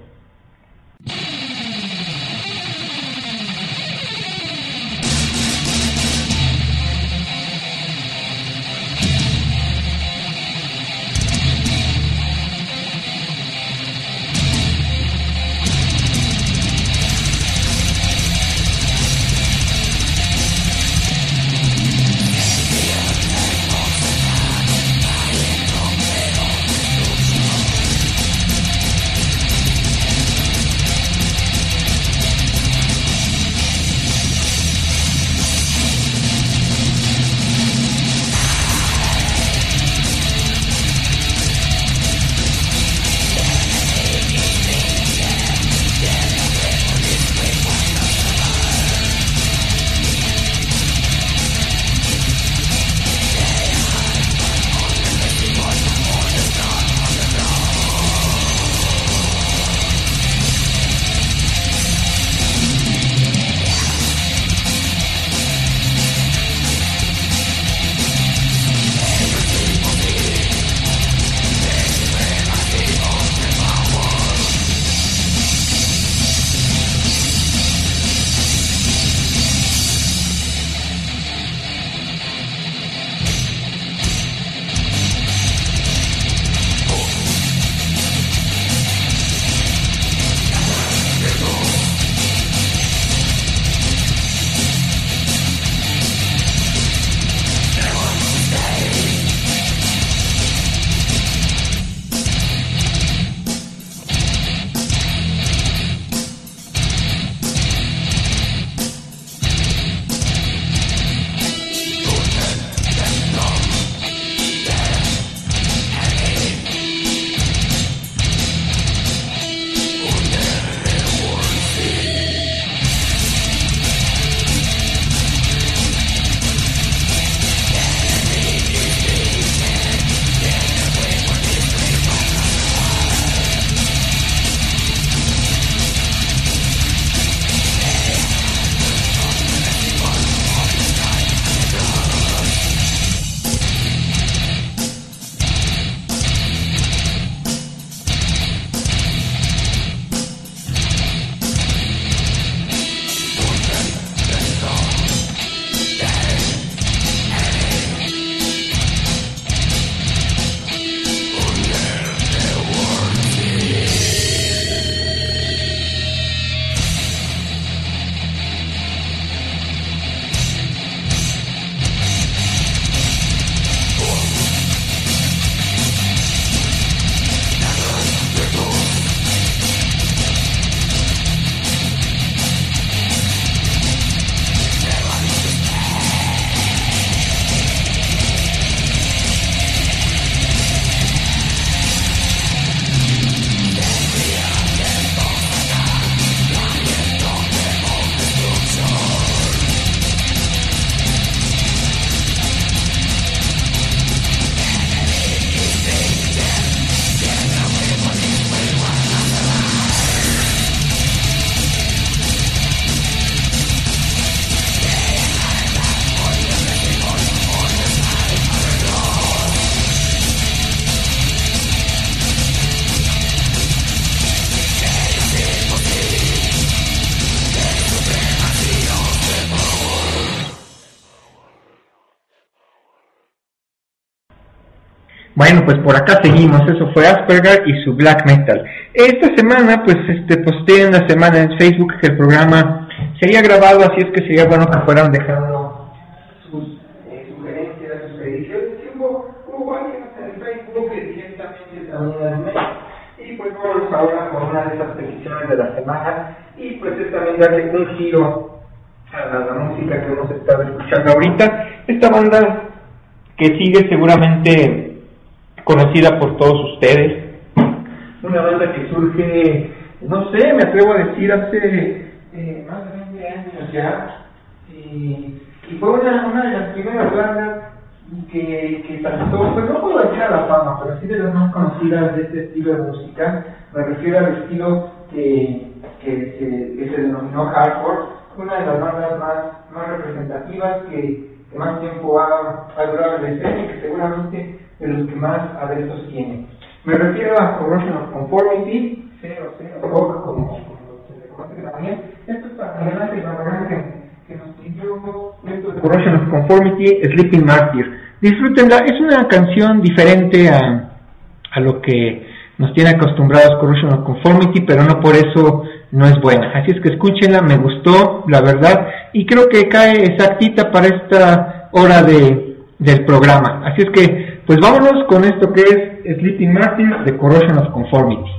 Bueno, pues por acá seguimos, eso fue Asperger y su black metal. Esta semana, pues posteé en la semana en Facebook que el programa sería grabado, así es que sería bueno que fueran dejando sus sugerencias, sus ediciones. Hubo varias en Facebook directamente también en el mail. Y pues vamos ahora con una de esas peticiones de la semana, y pues es también darle un giro a la música que hemos estado escuchando ahorita. Esta banda que sigue seguramente conocida por todos ustedes, una banda que surge, no sé, me atrevo a decir, hace más de 20 años ya, y fue una de las primeras bandas que saltó, pues no puedo decir a la fama, pero sí de las más conocidas de este estilo de música. Me refiero al estilo que se denominó hardcore, una de las bandas más representativas que más tiempo ha durado en la escena y que seguramente de los que más adeptos tiene. Me refiero a Corrosion of Conformity, como se le conoce también. Esto es para adelante que nos pidió esto de Corrosion of Conformity, Sleeping Martyr. Disfrútenla, es una canción diferente a lo que nos tiene acostumbrados Corrosion of Conformity, pero no por eso no es buena. Así es que escúchenla, me gustó, la verdad, y creo que cae exactita para esta hora del programa. Así es que, pues vámonos con esto que es Sleeping Martyr de Corrosion of Conformity.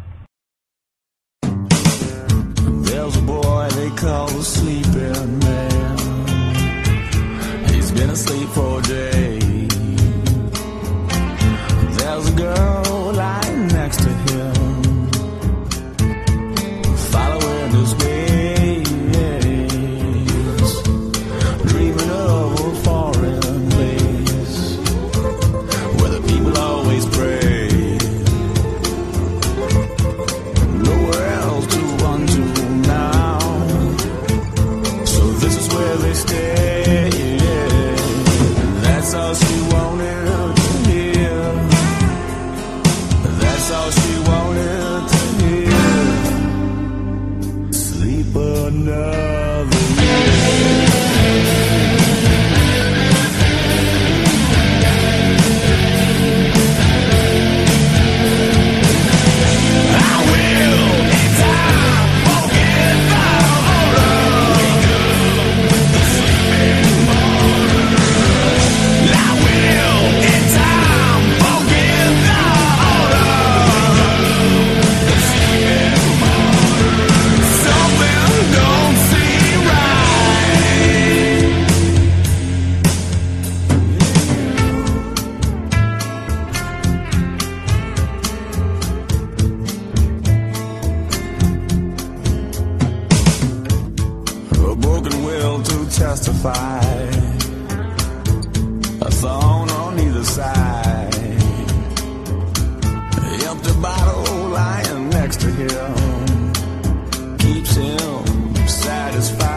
There's a boy they call the sleeping man. He's been asleep for days. There's a girl lying next to him, following his gaze, dreaming of a foreign place where the people always pray. Nowhere else to run to now, so this is where they stay. That's all she wanted to hear. That's all she wanted to hear. Sleep another year. I will in time forget the order. Wake up the sleeping mortar. I will in time forget the order. The sleeping mortar. Something don't seem right. A broken will to testify, a thorn on either side, empty bottle lying next to him keeps him satisfied.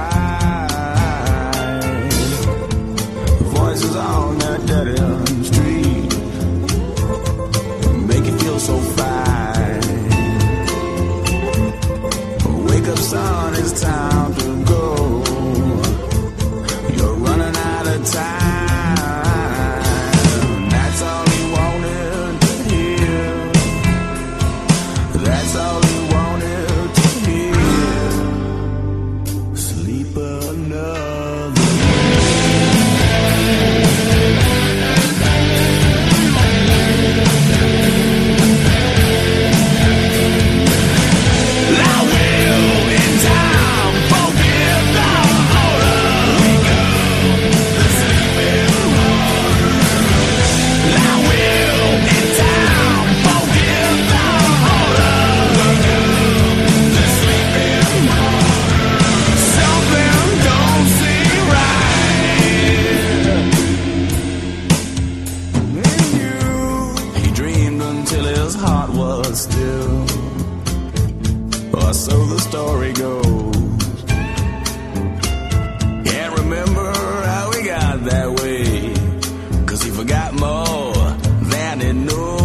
Voices on that dead end street make you feel so fine. Wake up, son, it's time to go. You're running out of time. That's all he wanted to hear. That's all he wanted to hear. Sleep another I will in time forget the order. Wake up the sleeping mortar. I will in time forget the order. Wake up the sleeping mortar. Something don't seem right. He dreamed until his heart was still, or so the story goes. Can't remember how he got that way, 'cause he forgot more than he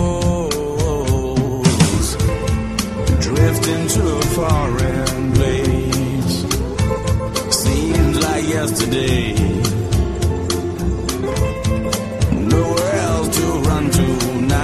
knows. Drifting to a foreign place seems like yesterday. Nowhere else to run to now.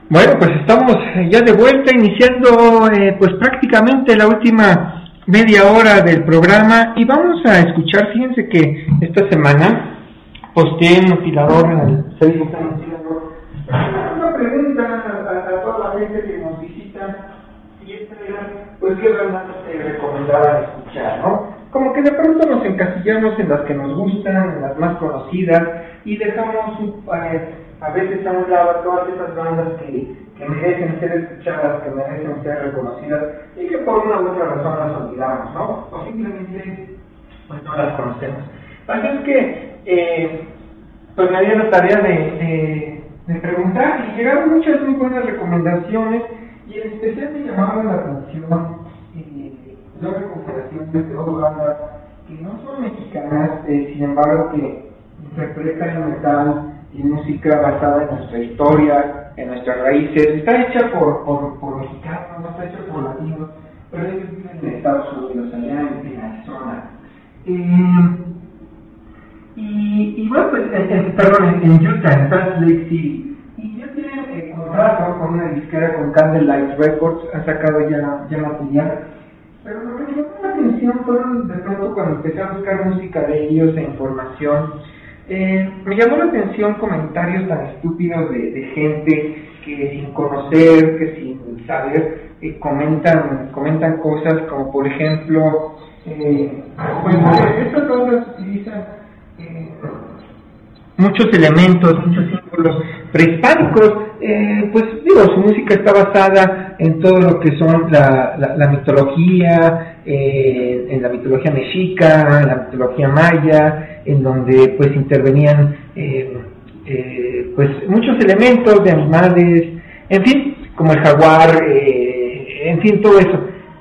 Bueno, pues estamos ya de vuelta iniciando pues prácticamente la última media hora del programa y vamos a escuchar, fíjense que esta semana posteé en Mutilador, en el Facebook de Mutilador, una pregunta a toda la gente que nos visita y esta era, pues qué bandas se recomendaban escuchar, ¿no? Como que de pronto nos encasillamos en las que nos gustan, en las más conocidas y dejamos a veces a un lado todas esas bandas que merecen ser escuchadas, que merecen ser reconocidas y que por una u otra razón las olvidamos, ¿no? O simplemente pues no las conocemos. Así es que pues me dio la tarea de preguntar y llegaron muchas muy buenas recomendaciones y en especial me llamaron la atención dos recomendaciones de dos bandas que no son mexicanas, sin embargo que interpretan el metal y música basada en nuestra historia, en nuestras raíces. Está hecha por mexicanos, no está hecha por latinos, pero ellos viven en Estados Unidos, allá en Arizona. Y bueno, pues, en Utah, en Salt Lake City. Y ya tienen contrato con una disquera, con Candlelight Records, han sacado ya material. Pero lo que me llamó la atención fueron de pronto cuando empecé a buscar música de ellos e información. Me llamó la atención comentarios tan estúpidos de gente que sin conocer, que sin saber, comentan cosas como por ejemplo, pues estas bandas utilizan muchos elementos, muchos símbolos prehispánicos, pues digo, su música está basada en todo lo que son la mitología, en la mitología mexica, en la mitología maya, en donde pues intervenían pues muchos elementos de animales, en fin, como el jaguar, en fin, todo eso.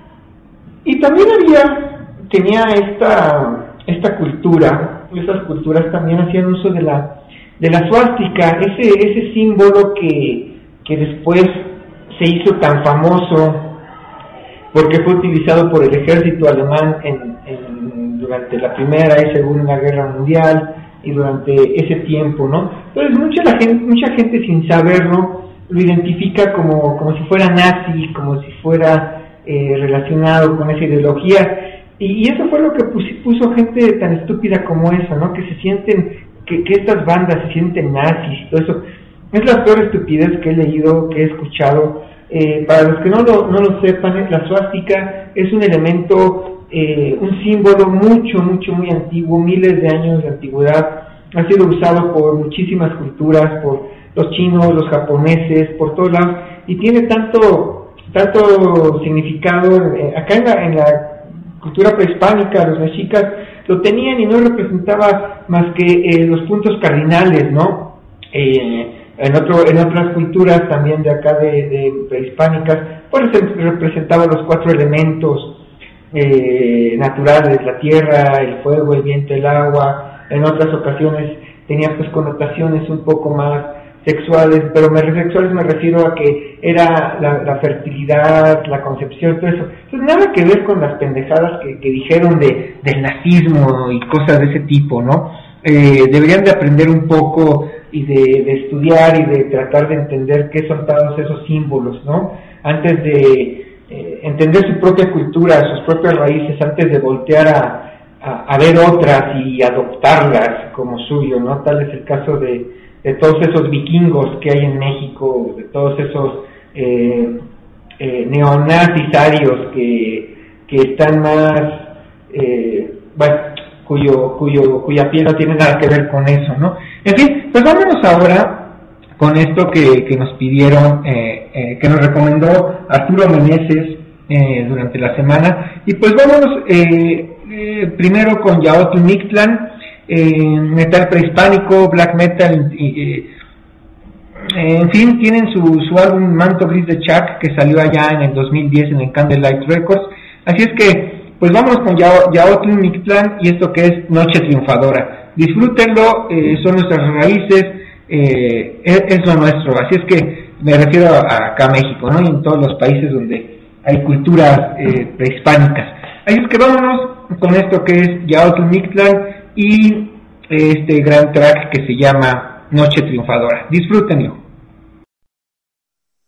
Y también tenía esta cultura. Esas culturas también hacían uso de la suástica, ese símbolo que después se hizo tan famoso porque fue utilizado por el ejército alemán durante la Primera y Segunda Guerra Mundial y durante ese tiempo, ¿no? Entonces mucha gente sin saberlo lo identifica como si fuera nazi, como si fuera relacionado con esa ideología. Y eso fue lo que puso gente tan estúpida como esa, ¿no? Que se sienten, que estas bandas se sienten nazis y todo eso. Es la peor estupidez que he leído, que he escuchado. Para los que no lo sepan, la suástica es un elemento, un símbolo muy antiguo, miles de años de antigüedad. Ha sido usado por muchísimas culturas, por los chinos, los japoneses, por todos lados. Y tiene tanto significado. Acá en la cultura prehispánica, los mexicas lo tenían y no representaba más que los puntos cardinales, ¿no? En otras culturas también de acá de prehispánicas, pues representaba los 4 elementos naturales, la tierra, el fuego, el viento, el agua. En otras ocasiones tenía pues connotaciones un poco más sexuales, pero sexuales me refiero a que era la fertilidad, la concepción, todo eso. Entonces nada que ver con las pendejadas que dijeron del nazismo y cosas de ese tipo, ¿no? Deberían de aprender un poco y de estudiar y de tratar de entender qué son todos esos símbolos, ¿no? Antes de entender su propia cultura, sus propias raíces, antes de voltear a ver otras y adoptarlas como suyo, ¿no? Tal es el caso de todos esos vikingos que hay en México, de todos esos neonazis arios que están más, cuya piel no tiene nada que ver con eso, ¿no? En fin, pues vámonos ahora con esto que nos pidieron, que nos recomendó Arturo Meneses durante la semana, y pues vámonos primero con Yaotl Mictlán, metal prehispánico, black metal, en fin, tienen su álbum Manto Gris de Chuck, que salió allá en el 2010 en el Candlelight Records. Así es que pues vámonos con Yaotl Mictlán y esto que es Noche Triunfadora. Disfrútenlo, son nuestras raíces, es lo nuestro. Así es que me refiero a acá a México, ¿no? Y en todos los países donde hay culturas prehispánicas. Así es que vámonos con esto que es Yaotl Mictlán y este gran track que se llama Noche Triunfadora. Disfrútenlo.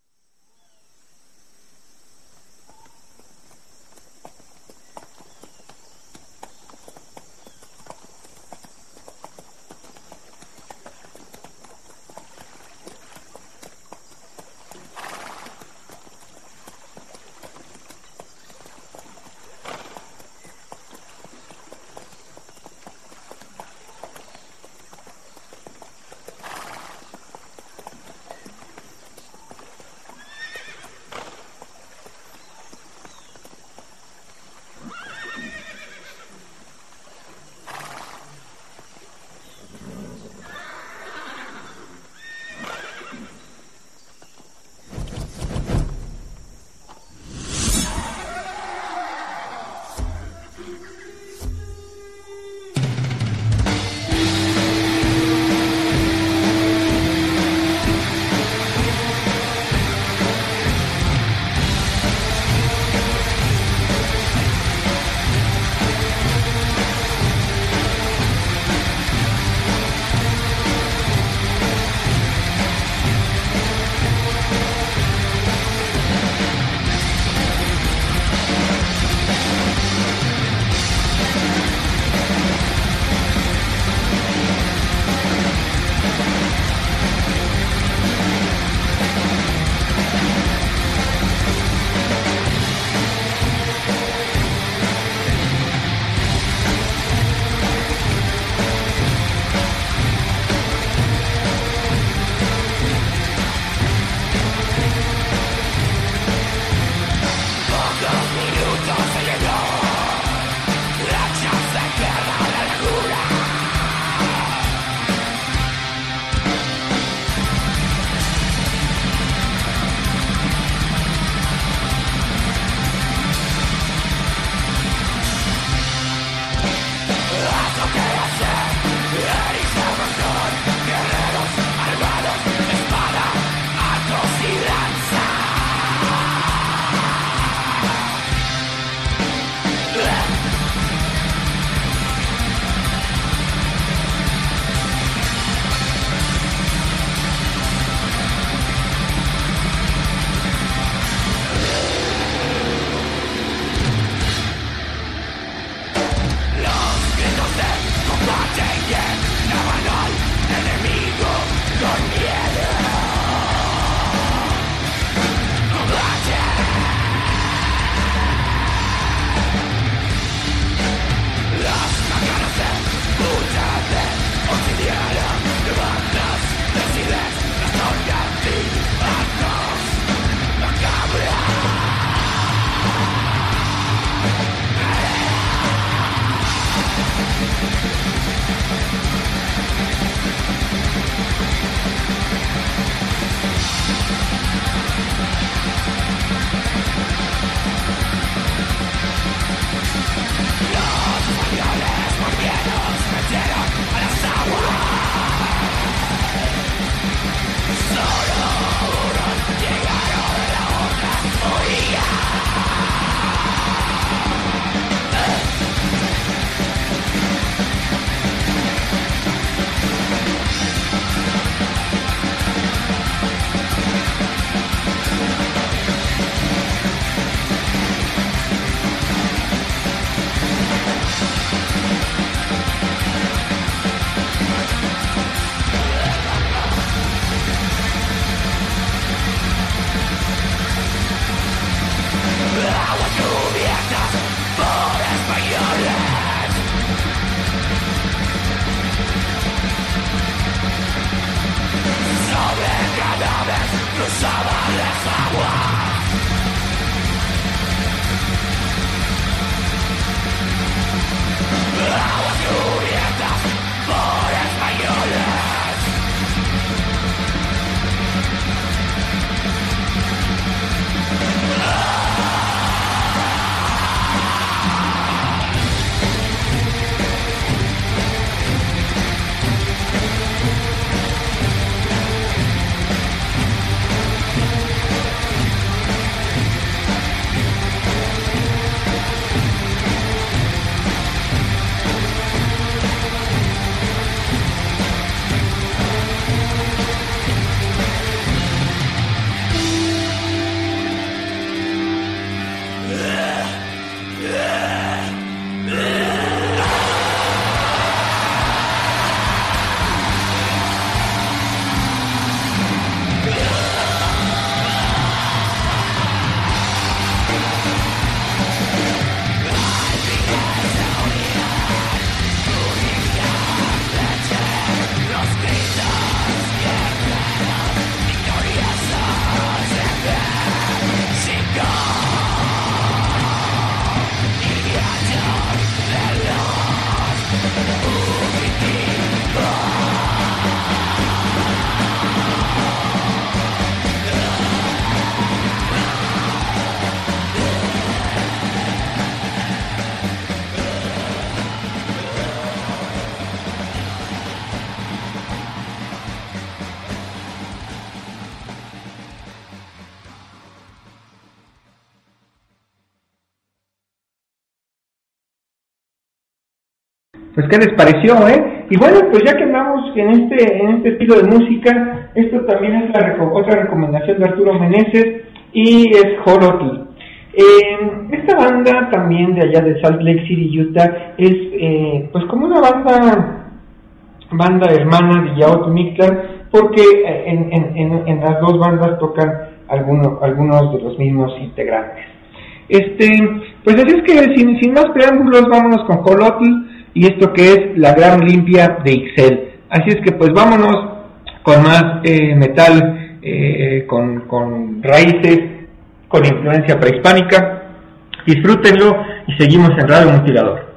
Pues qué les pareció, Y bueno, pues ya que andamos en este estilo de música, esto también es otra recomendación de Arturo Meneses, y es Jolotl. Esta banda también de allá de Salt Lake City, Utah, es pues como una banda hermana de Yaot Mictlan, porque en las dos bandas tocan algunos de los mismos integrantes. Pues así es que sin más preámbulos, vámonos con Jolotl y esto que es La Gran Limpia de Ixel. Así es que pues vámonos con más metal, con raíces, con influencia prehispánica. Disfrútenlo y seguimos en Radio Mutilador.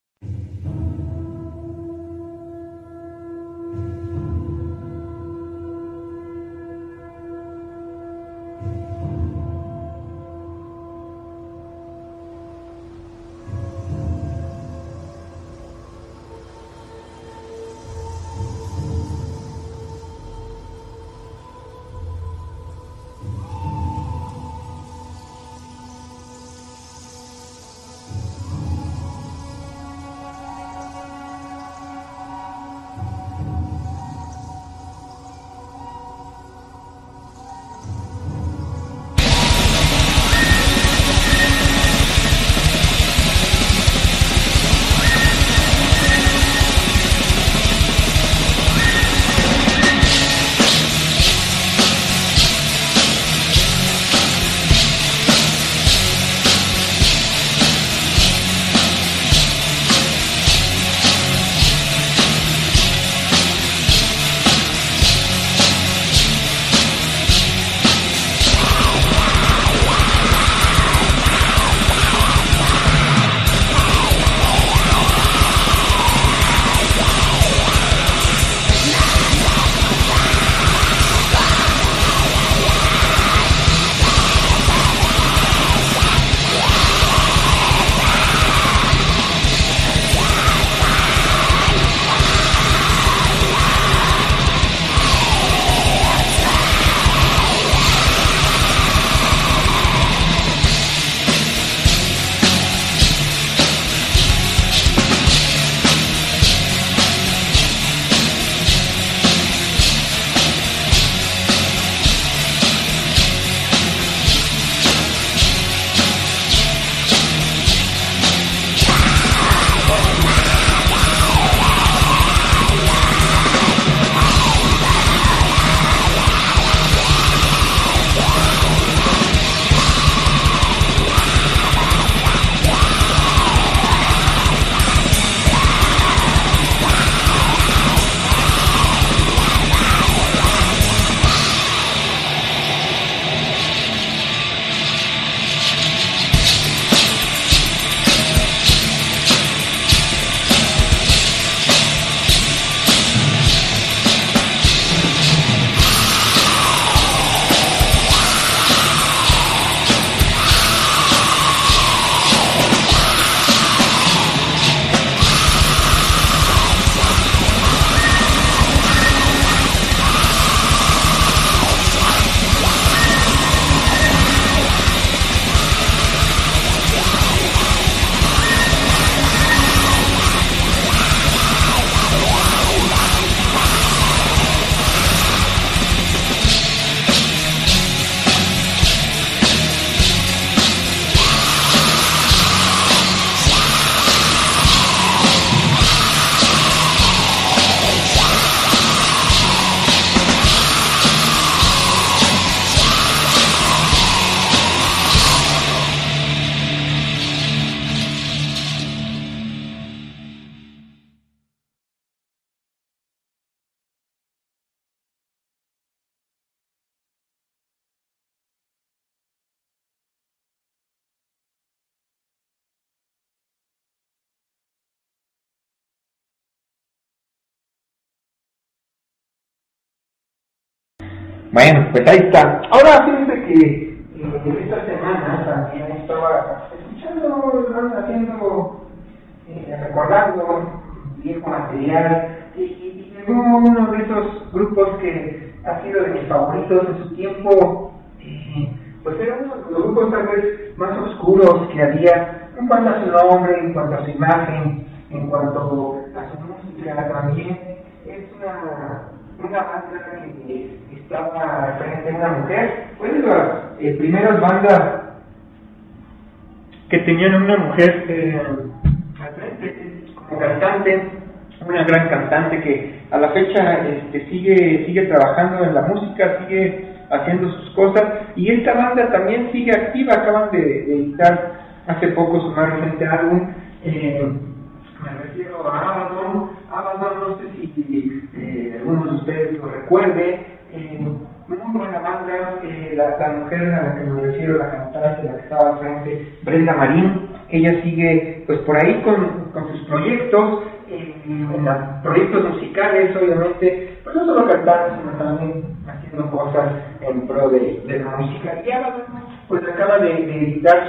Bueno, pues ahí está. Ahora fíjense que esta semana también estaba escuchando, recordando viejo material y llegó uno de esos grupos que ha sido de mis favoritos en su tiempo. Pues era uno de los grupos tal vez más oscuros que había en cuanto a su nombre, en cuanto a su imagen, en cuanto a música también. Es una banda que estaba frente a una mujer. Fue de las primeras bandas que tenían una mujer al frente como cantante, una gran cantante que a la fecha sigue trabajando en la música, sigue haciendo sus cosas, y esta banda también sigue activa. Acaban de editar hace poco su más reciente álbum. Me refiero a Abaddon. No sé si algunos de ustedes lo recuerden. Muy buena banda. La mujer a la que me refiero, la cantante, la que estaba al frente, Brenda Marín, ella sigue pues por ahí con sus proyectos, proyectos musicales, obviamente, pues no solo cantando, sino también haciendo cosas en pro de la música. Y Abaddon pues acaba de editar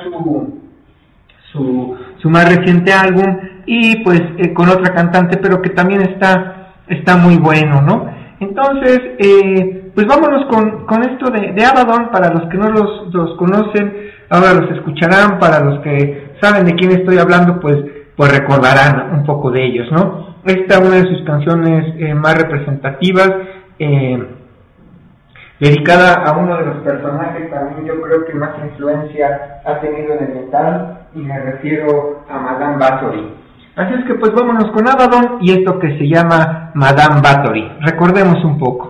su más reciente álbum, y pues con otra cantante, pero que también está muy bueno, ¿no? Entonces, pues vámonos con esto de Abaddon. Para los que no los conocen, ahora los escucharán. Para los que saben de quién estoy hablando, pues recordarán un poco de ellos, ¿no? Esta es una de sus canciones más representativas, dedicada a uno de los personajes también yo creo que más influencia ha tenido en el metal, y me refiero a Madame Bathory. Así es que pues vámonos con Abaddon y esto que se llama Madame Bathory. Recordemos un poco.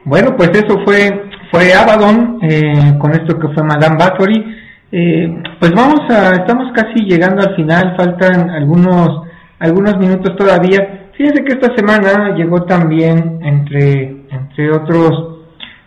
Bueno, pues eso fue Abaddon, con esto que fue Madame Bathory. Pues estamos casi llegando al final, faltan algunos minutos todavía. Fíjense que esta semana llegó también, entre otros,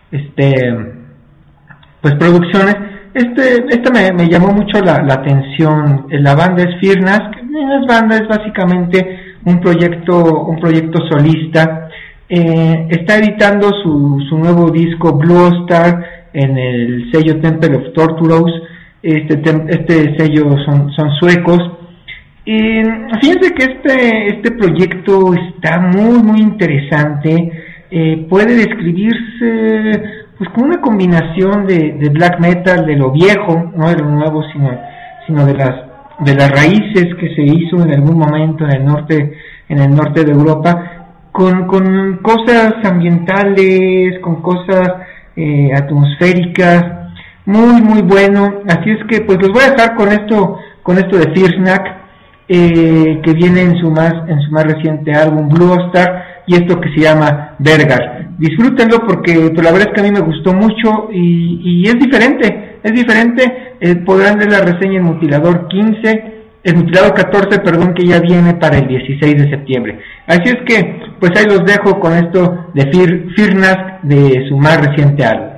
pues producciones. Esta me llamó mucho la atención. La banda es Firnas, que no es banda, es básicamente un proyecto solista. Está editando su nuevo disco Blue Star en el sello Temple of Torturos. Este sello son suecos. Y fíjense que este proyecto está muy muy interesante. Puede describirse pues como una combinación de black metal, de lo viejo, no de lo nuevo, sino de las raíces que se hizo en algún momento en el norte de Europa, con cosas ambientales, con cosas atmosféricas, muy muy bueno. Así es que pues los voy a dejar con esto de Firsnack, que viene en su más reciente álbum Blue Star, y esto que se llama Vergar. Disfrútenlo porque pues, la verdad es que a mí me gustó mucho y es diferente. Podrán ver la reseña en Mutilador 14, que ya viene para el 16 de septiembre. Así es que pues ahí los dejo con esto de Firnas, de su más reciente álbum.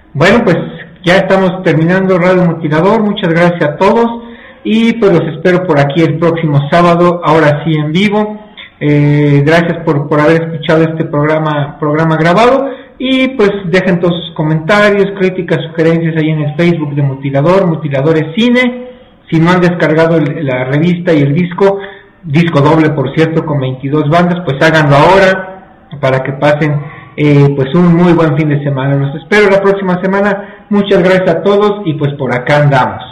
Bueno, pues ya estamos terminando Radio Mutilador. Muchas gracias a todos y pues los espero por aquí el próximo sábado, ahora sí en vivo. Gracias por haber escuchado este programa grabado y pues dejen todos sus comentarios, críticas, sugerencias ahí en el Facebook de Mutiladores Cine. Si no han descargado la revista y el disco doble por cierto con 22 bandas, pues háganlo ahora para que pasen pues un muy buen fin de semana. Los espero la próxima semana. Muchas gracias a todos y pues por acá andamos.